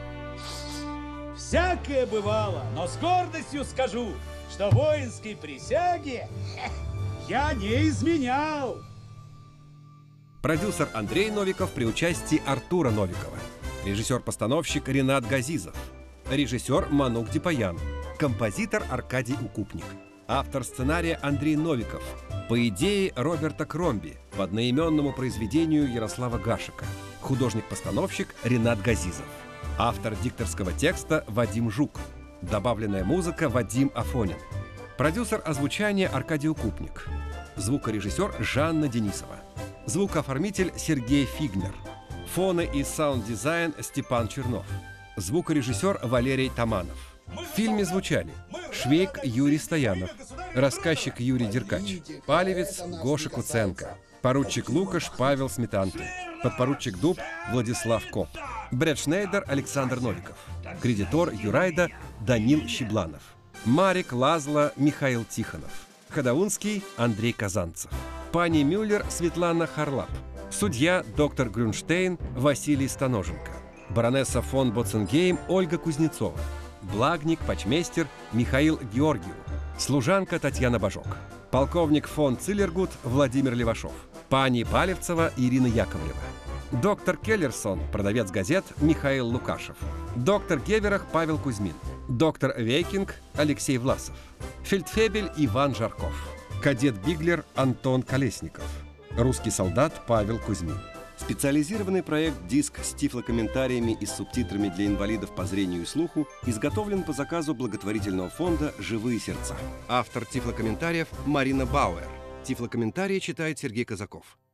Всякое бывало, но с гордостью скажу, что воинской присяге я не изменял. Продюсер Андрей Новиков при участии Артура Новикова. Режиссер-постановщик Ренат Газизов. Режиссер Манук Дипаян. Композитор Аркадий Укупник. Автор сценария Андрей Новиков. По идее Роберта Кромби. По одноименному произведению Ярослава Гашека. Художник-постановщик Ренат Газизов. Автор дикторского текста Вадим Жук. Добавленная музыка Вадим Афонин. Продюсер озвучания Аркадий Укупник. Звукорежиссер Жанна Денисова. Звукооформитель Сергей Фигнер. Фоны и саунд-дизайн Степан Чернов. Звукорежиссер Валерий Таманов. В фильме звучали Швейк Юрий Стоянов, рассказчик Юрий Деркач, Палевец Гоша Куценко, Поручик Лукаш Павел Сметанкин. Подпоручик Дуб Владислав Коп. Бредшнейдер Александр Новиков. Кредитор Юрайда Данил Щебланов. Марик Лазла Михаил Тихонов. Хадаунский Андрей Казанцев. Пани Мюллер Светлана Харлап. Судья доктор Грюнштейн Василий Станоженко. Баронесса фон Боценгейм Ольга Кузнецова. Благник, почмейстер Михаил Георгиев. Служанка Татьяна Бажок. Полковник фон Циллергут Владимир Левашов. Пани Палевцева Ирина Яковлева. Доктор Келлерсон, продавец газет Михаил Лукашев. Доктор Геверах Павел Кузьмин. Доктор Вейкинг Алексей Власов. Фельдфебель Иван Жарков. Кадет Биглер Антон Колесников. Русский солдат Павел Кузьмин. Специализированный проект «Диск» с тифлокомментариями и с субтитрами для инвалидов по зрению и слуху изготовлен по заказу благотворительного фонда «Живые сердца». Автор тифлокомментариев Марина Бауэр. Тифлокомментарии читает Сергей Казаков.